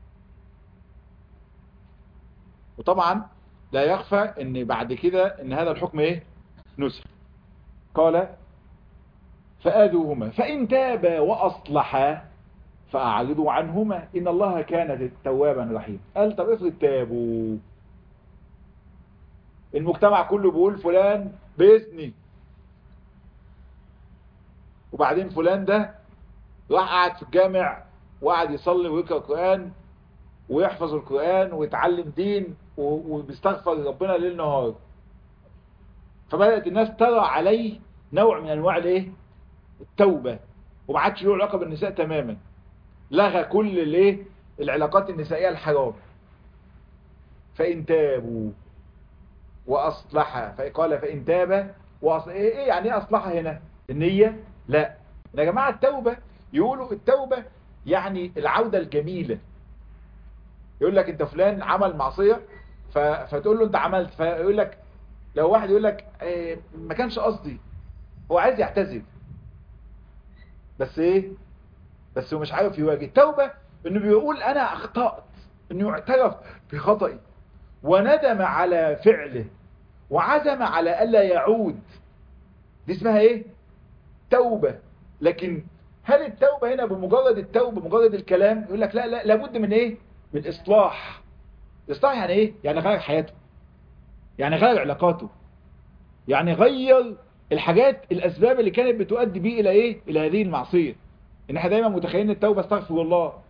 وطبعا لا يخفى ان بعد كده ان هذا الحكم ايه؟ نسخ. قال فآذوهما فإن تابا وأصلحا فأعرضوا عنهما إن الله كان توابا رحيما. قال طب افرض تابوا، المجتمع كله بيقول فلان بيزني، وبعدين فلان ده راح قعد في الجامع وقعد يصلي ويقرأ القرآن ويحفظ القرآن ويتعلم دين وبيستغفر ربنا ليل نهار. فبدأت الناس ترى عليه نوع من انواع الايه؟ التوبة، وما عادش له علاقة بالنساء تماما، لغى كل الايه؟ العلاقات النسائية الحرام. فإن تابوا وأصلحا، فقال فإن تابا ايه يعني ايه أصلحا هنا؟ النية؟ لا يا جماعة، التوبة يقولوا التوبة يعني العودة الجميلة. يقول لك انت فلان عمل معصية فتقول له انت عملت، فيقول لك لو واحد يقول لك ما كانش قصدي، هو عايز يعتذر بس ايه؟ بس هو مش عارف يواجه. التوبة انه بيقول انا اخطأت، انه يعترف بخطئي وندم على فعله وعزم على الا يعود. دي اسمها ايه؟ توبة. لكن هل التوبة هنا بمجرد التوبة بمجرد الكلام؟ يقول لك لا لا، لابد من ايه؟ من اصلاح. اصلاح يعني ايه؟ يعني غير حياته، يعني غير علاقاته، يعني غير الحاجات الاسباب اللي كانت بتؤدي بيه الى ايه؟ الى هذه المعصية. ان احنا دايما متخيلين التوبة استغفر الله،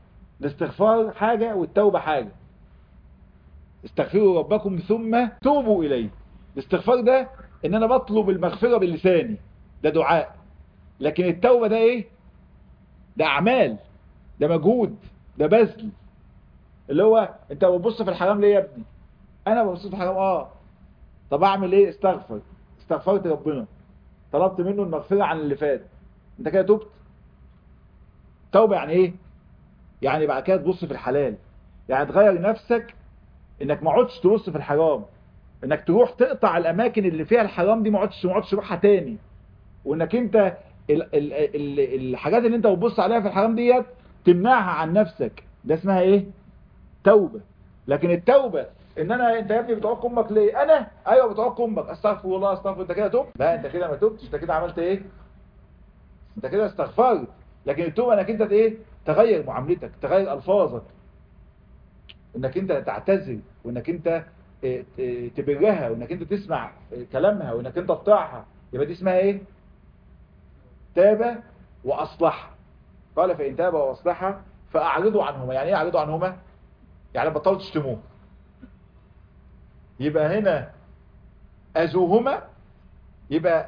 الاستغفار حاجة والتوبة حاجة. استغفروا ربكم ثم توبوا إليه. الاستغفار ده ان انا بطلب المغفرة بلساني، ده دعاء. لكن التوبة ده ايه؟ ده اعمال، ده مجهود، ده بذل. اللي هو انت بتبص في الحرام ليه يا ابني؟ انا ببص في الحرام. طب اعمل ايه؟ استغفرت ربنا، طلبت منه المغفرة عن اللي فات، انت كده تبت. توبة يعني ايه؟ يعني بعد كده تبص في الحلال، يعني تغير نفسك، انك ما عدتش تبص في الحرام، انك تروح تقطع الاماكن اللي فيها الحرام دي، ما عدتش تروحها تاني. وانك انت الحاجات اللي انت بتبص عليها في الحرام ديت تمنعها عن نفسك. ده اسمها ايه؟ توبة. لكن التوبة ان انت يا ابني بتعق امك ليه؟ انا ايوه بتعق امك، استغفر الله استغفر، انت كده تبت؟ لا، انت كده ما تبتش، انت كده عملت ايه؟ انت كده استغفرت. لكن التوبة انك انت ايه؟ تغير معاملتك، تغير الفاظك، انك انت تعتذر، وانك انت تبرها، وانك انت تسمع كلامها، وانك انت تطيعها. يبقى دي اسمها ايه؟ تاب واصلح. قال فان تاب واصلح فاعرضوا عنهما. يعني ايه اعرضوا عنهما؟ يعني بطلوا تشتموه. يبقى هنا اذوهما، يبقى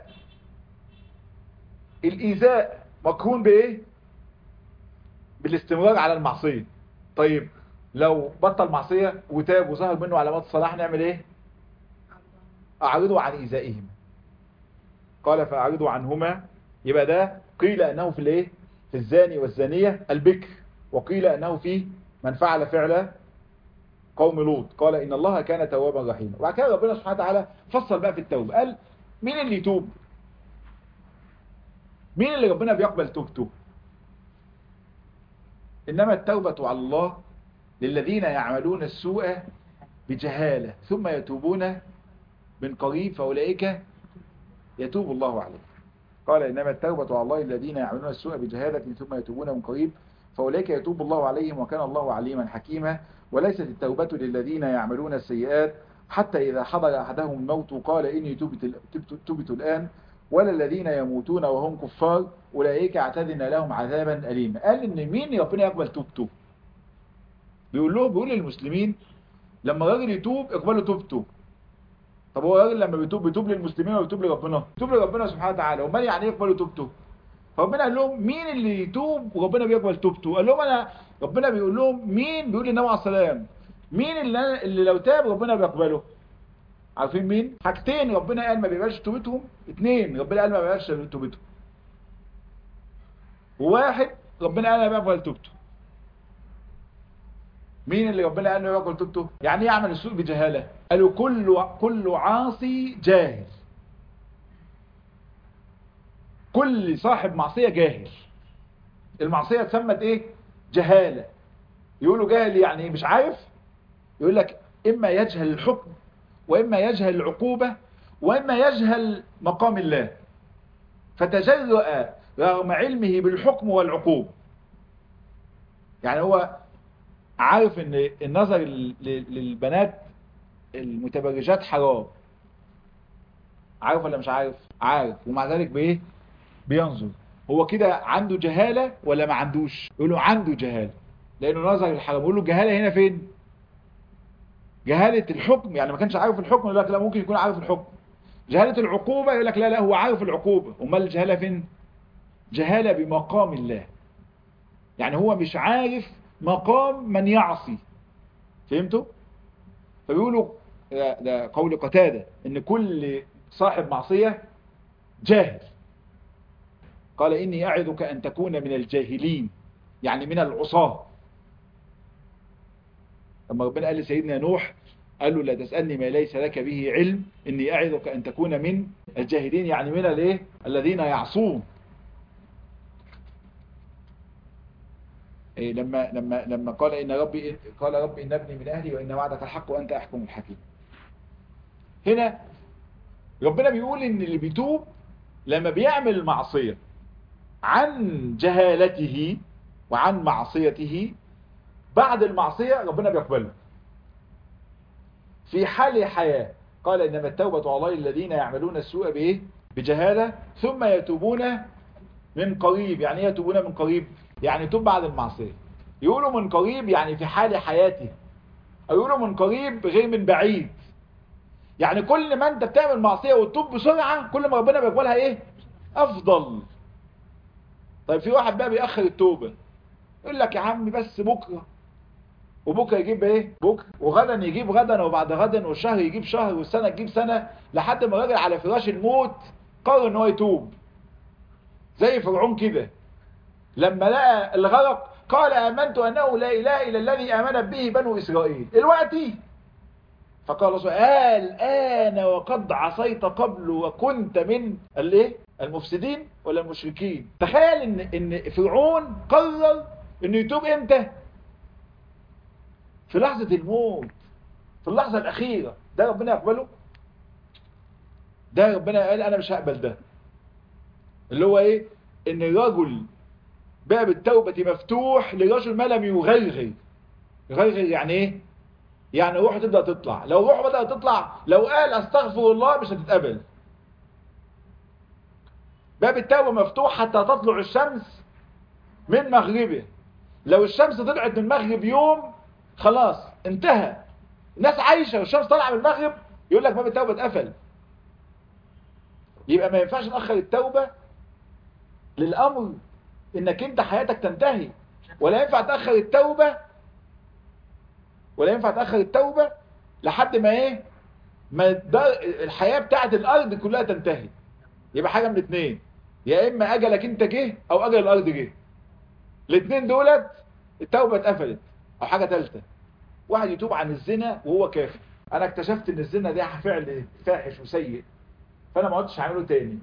الايذاء مقرون بايه؟ بالاستمرار على المعصية. طيب لو بطل معصية وتاب وظهر منه علامات الصلاح نعمل ايه؟ اعرضوا عن ايذائهما. قال فاعرضوا عنهما. يبقى ده قيل انه في الايه؟ في الزاني والزانية البكر، وقيل انه في من فعل فعل قوم لوط. قال ان الله كان توابا رحيما. وبعد كده ربنا سبحانه وتعالى فصل بقى في التوبة، قال مين اللي يتوب؟ مين اللي ربنا بيقبل توبته؟ انما التوبة على الله للذين يعملون السوء بجهالة ثم يتوبون من قريب فأولئك يتوب الله عليه. قال إنما التوبة على الله الذين يعملون السوء بجهالة ثم يتوبون من قريب فأولئك يتوب الله عليهم وكان الله عليما حكيما. وليست التوبة للذين يعملون السيئات حتى إذا حضر أحدهم الموت قال إني تبت الآن، ولا الذين يموتون وهم كفار أولئك اعتدنا لهم عذابا أليما. قال إن مين ربنا يقبل توبته؟ بيقول للمسلمين لما الراجل يتوب اقبلوا توبته. طب هو الراجل لما بيتوب للمسلمين ولا بيتوب لربنا؟ بيتوب لربنا سبحانه وتعالى. امال يعني ايه يقبلوا توبته؟ فربنا قال لهم مين اللي يتوب وربنا بيقبل توبته؟ قال لهم ربنا بيقول لهم مين؟ بيقول للنبي عليه السلام مين اللي لو تاب ربنا بيقبله؟ عارفين مين؟ حاجتين ربنا قال ما بيقبلش توبتهم، اتنين ربنا قال ما بيقبلش توبتهم، وواحد ربنا قال ما بيقبل توبته. مين اللي ربنا قال له يقبل توبته؟ يعني ايه يعمل السوء بجهاله؟ قالوا كل عاصي جاهل، كل صاحب معصية جاهل. المعصية اتسمت ايه؟ جهالة. يقولوا جاهل يعني مش عارف، يقول لك اما يجهل الحكم، واما يجهل العقوبة، واما يجهل مقام الله، فتجرأ رغم علمه بالحكم والعقوبة. يعني هو عارف ان النظر للبنات المتبرجات حرام، عارف ولا مش عارف؟ عارف، ومع ذلك بايه؟ بينظر. هو كده عنده جهالة ولا ما عندوش؟ يقول له عنده جهالة لانه نظر للحرام. يقول له الجهالة هنا فين؟ جهالة الحكم، يعني ما كانش عارف الحكم، يقول لك لا ممكن يكون عارف الحكم. جهالة العقوبة يقول لك لا هو عارف العقوبة. امال الجهالة فين؟ جهالة بمقام الله، يعني هو مش عارف مقام من يعصي. فهمتوا؟ فبيقولوا ده قول قتادة ان كل صاحب معصية جاهل. قال إني أعظك أن تكون من الجاهلين، يعني من العصاة. لما ربنا قال لسيدنا نوح قال له لا تسألني ما ليس لك به علم إني أعظك أن تكون من الجاهلين، يعني من الايه؟ الذين يعصون. إيه لما قال ربي إن ابني من أهلي وإن وعدك الحق وأنت أحكم الحكيم. هنا ربنا بيقول إن اللي بيتوب لما بيعمل المعصية عن جهالته وعن معصيته، بعد المعصية ربنا بيقبله في حال حياة. قال إنما التوبة على الله الذين يعملون السوء بإيه؟ بجهالة ثم يتوبون من قريب. يعني ايه يتوبون من قريب؟ يعني يتوب بعد المعصية. يقولوا من قريب يعني في حال حياته، او يقولوا من قريب غير من بعيد. يعني كل ما انت بتعمل معصية وتتوب بسرعة كل ما ربنا بيقبلها ايه؟ افضل. طيب في واحد بقى بيأخر التوبة، يقول لك يا عمي بس بكرة، وبكرة يجيب ايه؟ بكرة، وغدا يجيب غدا، وبعد غدا، والشهر يجيب شهر، والسنة تجيب سنة، لحد ما الراجل على فراش الموت قرر ان هو يتوب. زي فرعون كده، لما لقى الغرق قال آمنت أنه لا إله إلا الذي آمنت به بنو إسرائيل. دلوقتي فقال الله الآن وقد عصيت قبل وكنت من الايه؟ المفسدين ولا المشركين. تخيل ان فرعون قرر انه يتوب امتى؟ في لحظة الموت، في اللحظة الأخيرة. ده ربنا يقبله؟ ده ربنا قال أنا مش هقبل ده. اللي هو إيه؟ إن الرجل باب التوبة مفتوح لرجل ما لم يغرغر. يغرغر يعني إيه؟ يعني روحه تبدأ تطلع. لو روحه بدأت تطلع، لو قال أستغفر الله مش هتتقبل. باب التوبة مفتوح حتى تطلع الشمس من مغربه. لو الشمس طلعت من مغرب يوم خلاص انتهى. الناس عايشة والشمس طالعة من المغرب يقول لك باب التوبة اتقفل. يبقى ما ينفعش تأخر التوبة للأمر انك انت حياتك تنتهي، ولا ينفع تأخر التوبة، لحد ما ايه؟ ما الحياة بتاعت الأرض كلها تنتهي. يبقى حاجة من اتنين، يا إما أجلك انت جه أو أجل الأرض جه. الاتنين دولت التوبة اتقفلت. أو حاجة تالتة، واحد يتوب عن الزنا وهو كافر. أنا اكتشفت ان الزنا ده فعل فاحش وسيء، فأنا ما عدتش هعمله تاني.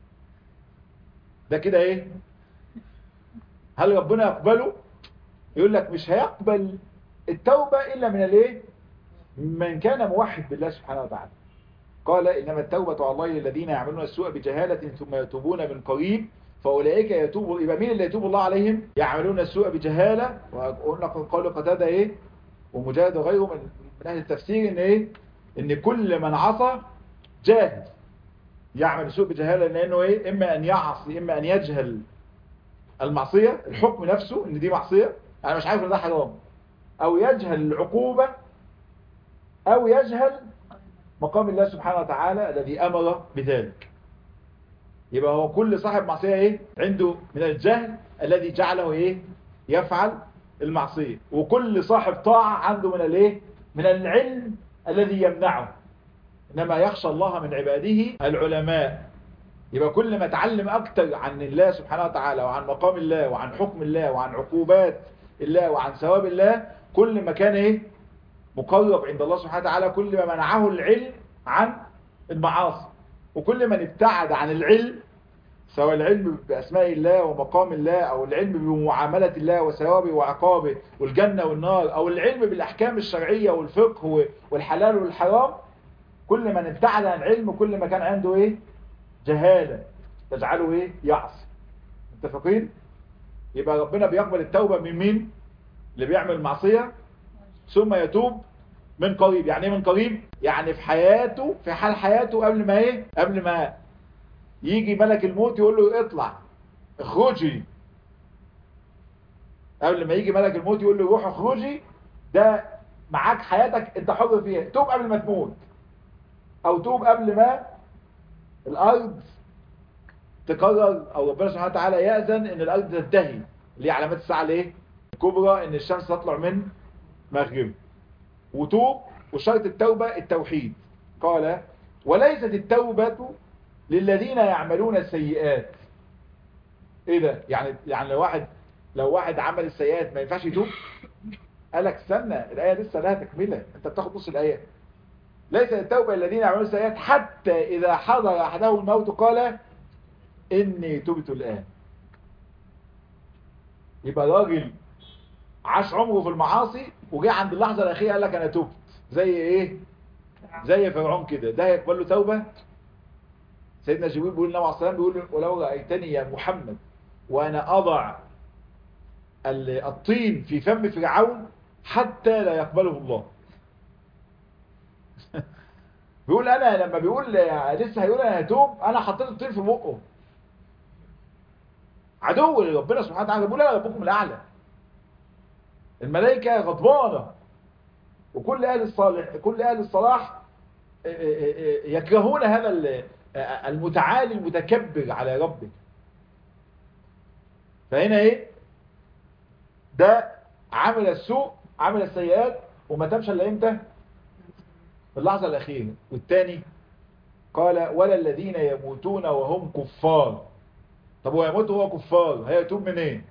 ده كده ايه؟ هل ربنا يقبله؟ يقول لك مش هيقبل التوبة إلا من الايه؟ من كان موحد بالله سبحانه وتعالى. قال إنما التوبة على الله للذين يعملون السوء بجهالة ثم يتوبون من قريب فأولئك يتوب. يبقى مين اللي يتوب الله عليهم؟ يعملون السوء بجهالة. وقلنا قول قتادة ايه؟ ومجاهد وغيره من أهل التفسير ان ايه؟ ان كل من عصى جاهل يعمل السوء بجهالة، لأنه ايه؟ إما أن يعصي، إما أن يجهل المعصية، الحكم نفسه ان دي معصية انا مش عارف ان ده حرام، او يجهل العقوبة، او يجهل مقام الله سبحانه وتعالى الذي امر بذلك. يبقى هو كل صاحب معصية ايه؟ عنده من الجهل الذي جعله ايه؟ يفعل المعصية. وكل صاحب طاعة عنده من الايه؟ من العلم الذي يمنعه. انما يخشى الله من عباده العلماء. يبقى كل ما اتعلم اكتر عن الله سبحانه وتعالى وعن مقام الله وعن حكم الله وعن عقوبات الله وعن ثواب الله، كل ما كان ايه؟ مقرب عند الله سبحانه وتعالى. كل ما منعه العلم عن المعاصي. وكل من ابتعد عن العلم، سواء العلم بأسماء الله ومقام الله، او العلم بمعاملة الله وثوابه وعقابه والجنة والنار، او العلم بالأحكام الشرعية والفقه والحلال والحرام، كل من ابتعد عن العلم كل ما كان عنده ايه؟ جهالة تجعله ايه؟ يعصي. متفقين؟ يبقى ربنا بيقبل التوبة من مين؟ اللي بيعمل معصية ثم يتوب من قريب. يعني ايه من قريب؟ يعني في حياته، في حال حياته، قبل ما ايه؟ قبل ما يجي ملك الموت يقول له اطلع اخرجي. قبل ما يجي ملك الموت يقول له روح اخرجي، ده معاك حياتك انت حر فيها. توب قبل ما تموت، او توب قبل ما الارض تقرر، او ربنا سبحانه وتعالى يأذن ان الارض تنتهي. اللي هي علامات الساعة الايه؟ الكبرى، ان الشمس تطلع من مغرب. وتوب. وشرط التوبة التوحيد. قال وليست التوبة للذين يعملون السيئات. ايه ده؟ يعني لو واحد عمل السيئات ما ينفعش يتوب؟ قالك استنى، الآية لسه لها تكملة، انت بتاخد نص الآية. ليست التوبة للذين يعملون السيئات حتى إذا حضر أحدهم الموت قال إني تبت الآن. يبقى راجل عاش عمره في المعاصي وجاء عند اللحظة الأخيرة قال لك أنا تبت. زي إيه؟ زي فرعون كده. ده يقبل له توبة؟ سيدنا جبريل بيقول النبي عليه الصلاة والسلام بيقول ولو رأيتني يا محمد وأنا أضع الطين في فم فرعون حتى لا يقبله الله. بيقول أنا لما بيقول لسه هيقول أنا هتوب، أنا حطيت الطين في بقه. عدو لربنا سبحانه وتعالى بيقول أنا ربكم الأعلى. الملائكة غضبانة، وكل أهل الصالح كل أهل الصلاح يكرهون هذا المتعالي المتكبر على ربه. فهنا ايه؟ ده عمل السوء، عمل السيئات، وما تمشى الا امتى؟ في اللحظة الأخيرة. والتاني قال ولا الذين يموتون وهم كفار. طب هو يموت وهو كفار هيتوب منين؟ إيه؟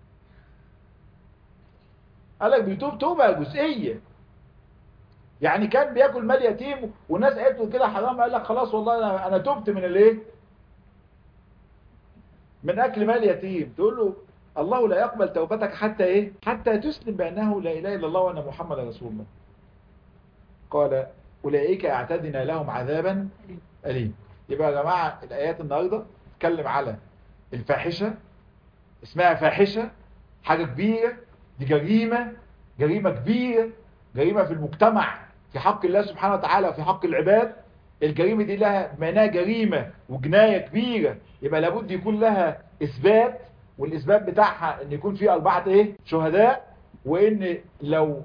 قال لك بيتوب توبة جزئية. يعني كان بياكل مال يتيم والناس قالت له كده حرام، قال لك خلاص والله انا تبت من الايه؟ من اكل مال يتيم. تقول له الله لا يقبل توبتك حتى ايه؟ حتى تسلم بانه لا اله الا الله وان محمد رسول الله. قال اولئك اعتدنا لهم عذابا اليم. يبقى يا جماعه الايات النهارده تتكلم على الفاحشه، اسمها فاحشه، حاجه كبيره، دي جريمه كبيره، جريمه في المجتمع في حق الله سبحانه وتعالى وفي حق العباد. الجريمه دي لها معناها جريمه وجنايه كبيره، يبقى لابد يكون لها اثبات، والاثبات بتاعها ان يكون في 4 شهداء، وان لو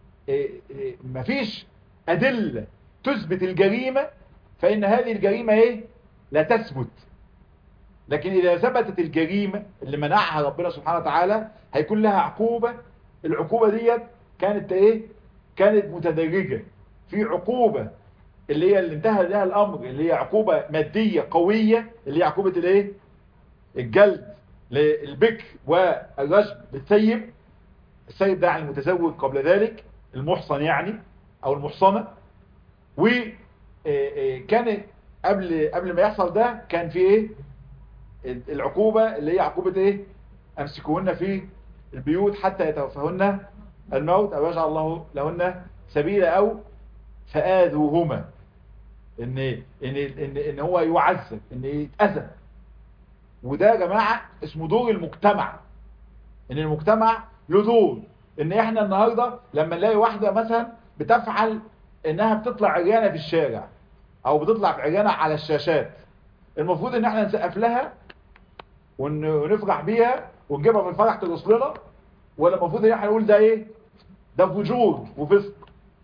مفيش ادله تثبت الجريمه فان هذه الجريمه لا تثبت. لكن إذا ثبتت الجريمة اللي منعها ربنا سبحانه وتعالى هيكون لها عقوبة. العقوبة ديت كانت كانت متدرجة. في عقوبة اللي انتهى لها الأمر، اللي هي عقوبة مادية قوية، اللي هي عقوبة الجلد للبكر والرجم للسيب. السيب ده يعني المتزوج قبل ذلك، المحصن يعني أو المحصنة. وكان قبل ما يحصل ده كان في العقوبة اللي هي عقوبة امسكوهن في البيوت حتى يتوفاهن الموت او يجعل الله لهن سبيلا او فآذوهما. ان هو يعذب، ان يتأذى. وده يا جماعة اسمه دور المجتمع، ان المجتمع له دور. ان احنا النهاردة لما نلاقي واحدة مثلا بتفعل انها بتطلع عريانة في الشارع او بتطلع عريانة على الشاشات، المفروض ان احنا نسقف لها ونفرح بيها ونجيبها في الفرح ترقص لنا، ولا المفروض ان احنا نقول ده ده فجور وفسق،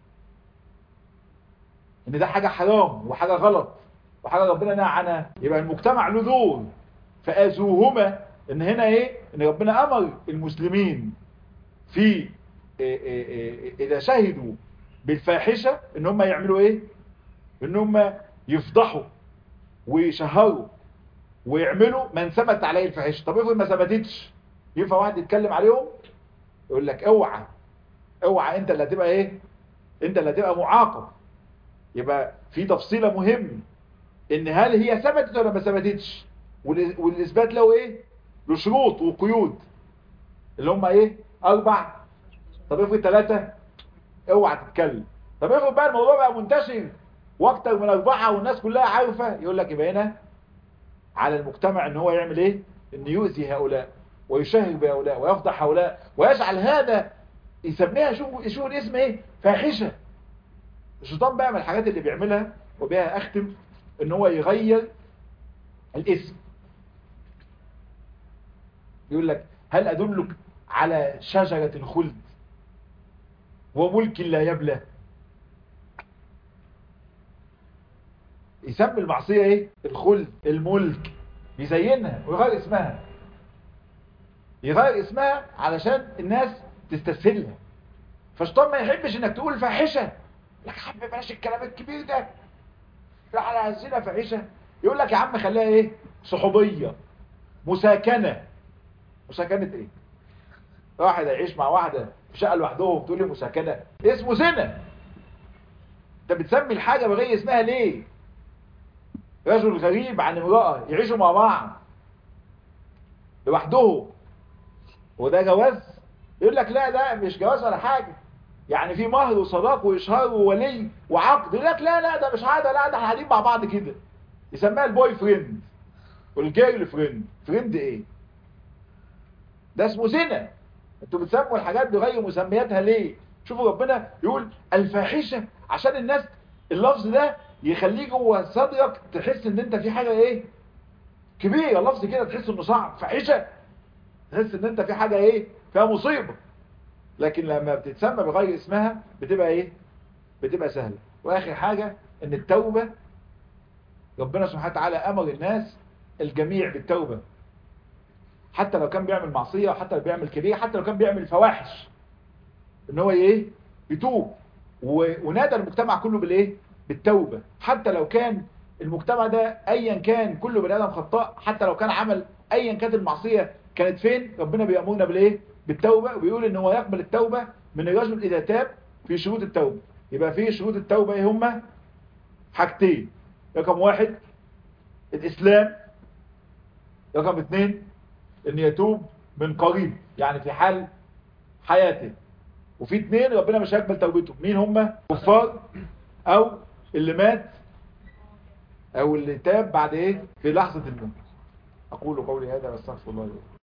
ان ده حاجه حرام وحاجه غلط وحاجه ربنا نهى عنها؟ يبقى المجتمع له دور. فآذوهما ان هنا ان ربنا امر المسلمين في اذا شهدوا بالفاحشه ان هم يعملوا ان هم يفضحوا ويشهروا ويعملوا من ثبت عليه الفاحشه. طب افرض ما ثبتتش، ينفع واحد يتكلم عليهم؟ يقول لك اوعى انت اللي هتبقى انت اللي هتبقى معاقب. يبقى في تفصيله مهم، ان هل هي ثبتت ولا ما ثبتتش، والاثبات له له شروط وقيود اللي هم 4. طب افرض 3 اوعى تتكلم. طب افرض بقى الموضوع بقى منتشر واكتر من 4 والناس كلها عارفه، يقول لك يبقى هنا على المجتمع ان هو يعمل ان يؤذي هؤلاء ويشهر بهؤلاء ويفضح هؤلاء ويجعل هذا يسميها شو الاسم فاحشه. الشيطان بقى من الحاجات اللي بيعملها وبها اختم ان هو يغير الاسم. يقول لك هل ادلك على شجرة الخلد وملك لا يبلى؟ يسمي المعصية الخلد، الملك، يزينها ويغير اسمها. يغير اسمها علشان الناس تستسهلها. فالشيطان ما يحبش انك تقول فاحشة، لك يا عم بلاش الكلام الكبير ده، لا على عزنا فاحشة. يقول لك يا عم خليها صحوبية، مساكنة. مساكنة واحد يعيش مع واحدة في شقة لوحدهم تقول لي مساكنة؟ اسمه زنا. انت بتسمي الحاجة بغير اسمها ليه؟ رجل غريب عن امرأة يعيشوا مع بعض لوحدهم، وده جواز؟ يقول لك لا ده مش جواز ولا حاجة، يعني في مهر وصداق وإشهار وولي وعقد. يقول لك لا ده مش عادة، لا ده احنا قاعدين مع بعض كده. يسميها البوي فريند والجيرل فريند. فريند ده اسمه زنا. انتوا بتسموا الحاجات بغير مسمياتها ليه؟ شوفوا ربنا يقول الفاحشة عشان الناس اللفظ ده يخليه جوه صدرك تحس ان انت في حاجة كبيرة. اللفظ كده تحس انه صعب. فاحشة تحس ان انت في حاجة فيها مصيبة. لكن لما بتتسمى بغير اسمها بتبقى ايه؟ بتبقى سهلة. واخر حاجة ان التوبة ربنا سبحانه وتعالى امر الناس الجميع بالتوبة، حتى لو كان بيعمل معصية، حتى لو بيعمل كبير، حتى لو كان بيعمل فواحش، ان هو ايه؟ يتوب. ونادى المجتمع كله بالايه؟ بالتوبة. حتى لو كان المجتمع ده ايا كان كله بني ادم خطاء، حتى لو كان عمل ايا كانت المعصية كانت فين، ربنا بيأمرنا بالايه؟ بالتوبة. وبيقول ان هو يقبل التوبة من الرجل اذا تاب. في شروط التوبة، يبقى في شروط التوبة ايه هما؟ حاجتين. رقم 1 الاسلام، رقم 2 ان يتوب من قريب يعني في حال حياته. وفي 2 ربنا مش هيقبل توبته، مين هما؟ كفار، او اللي مات، او اللي تاب بعد ايه؟ في لحظة الموت. اقول قولي هذا واستغفر الله لي.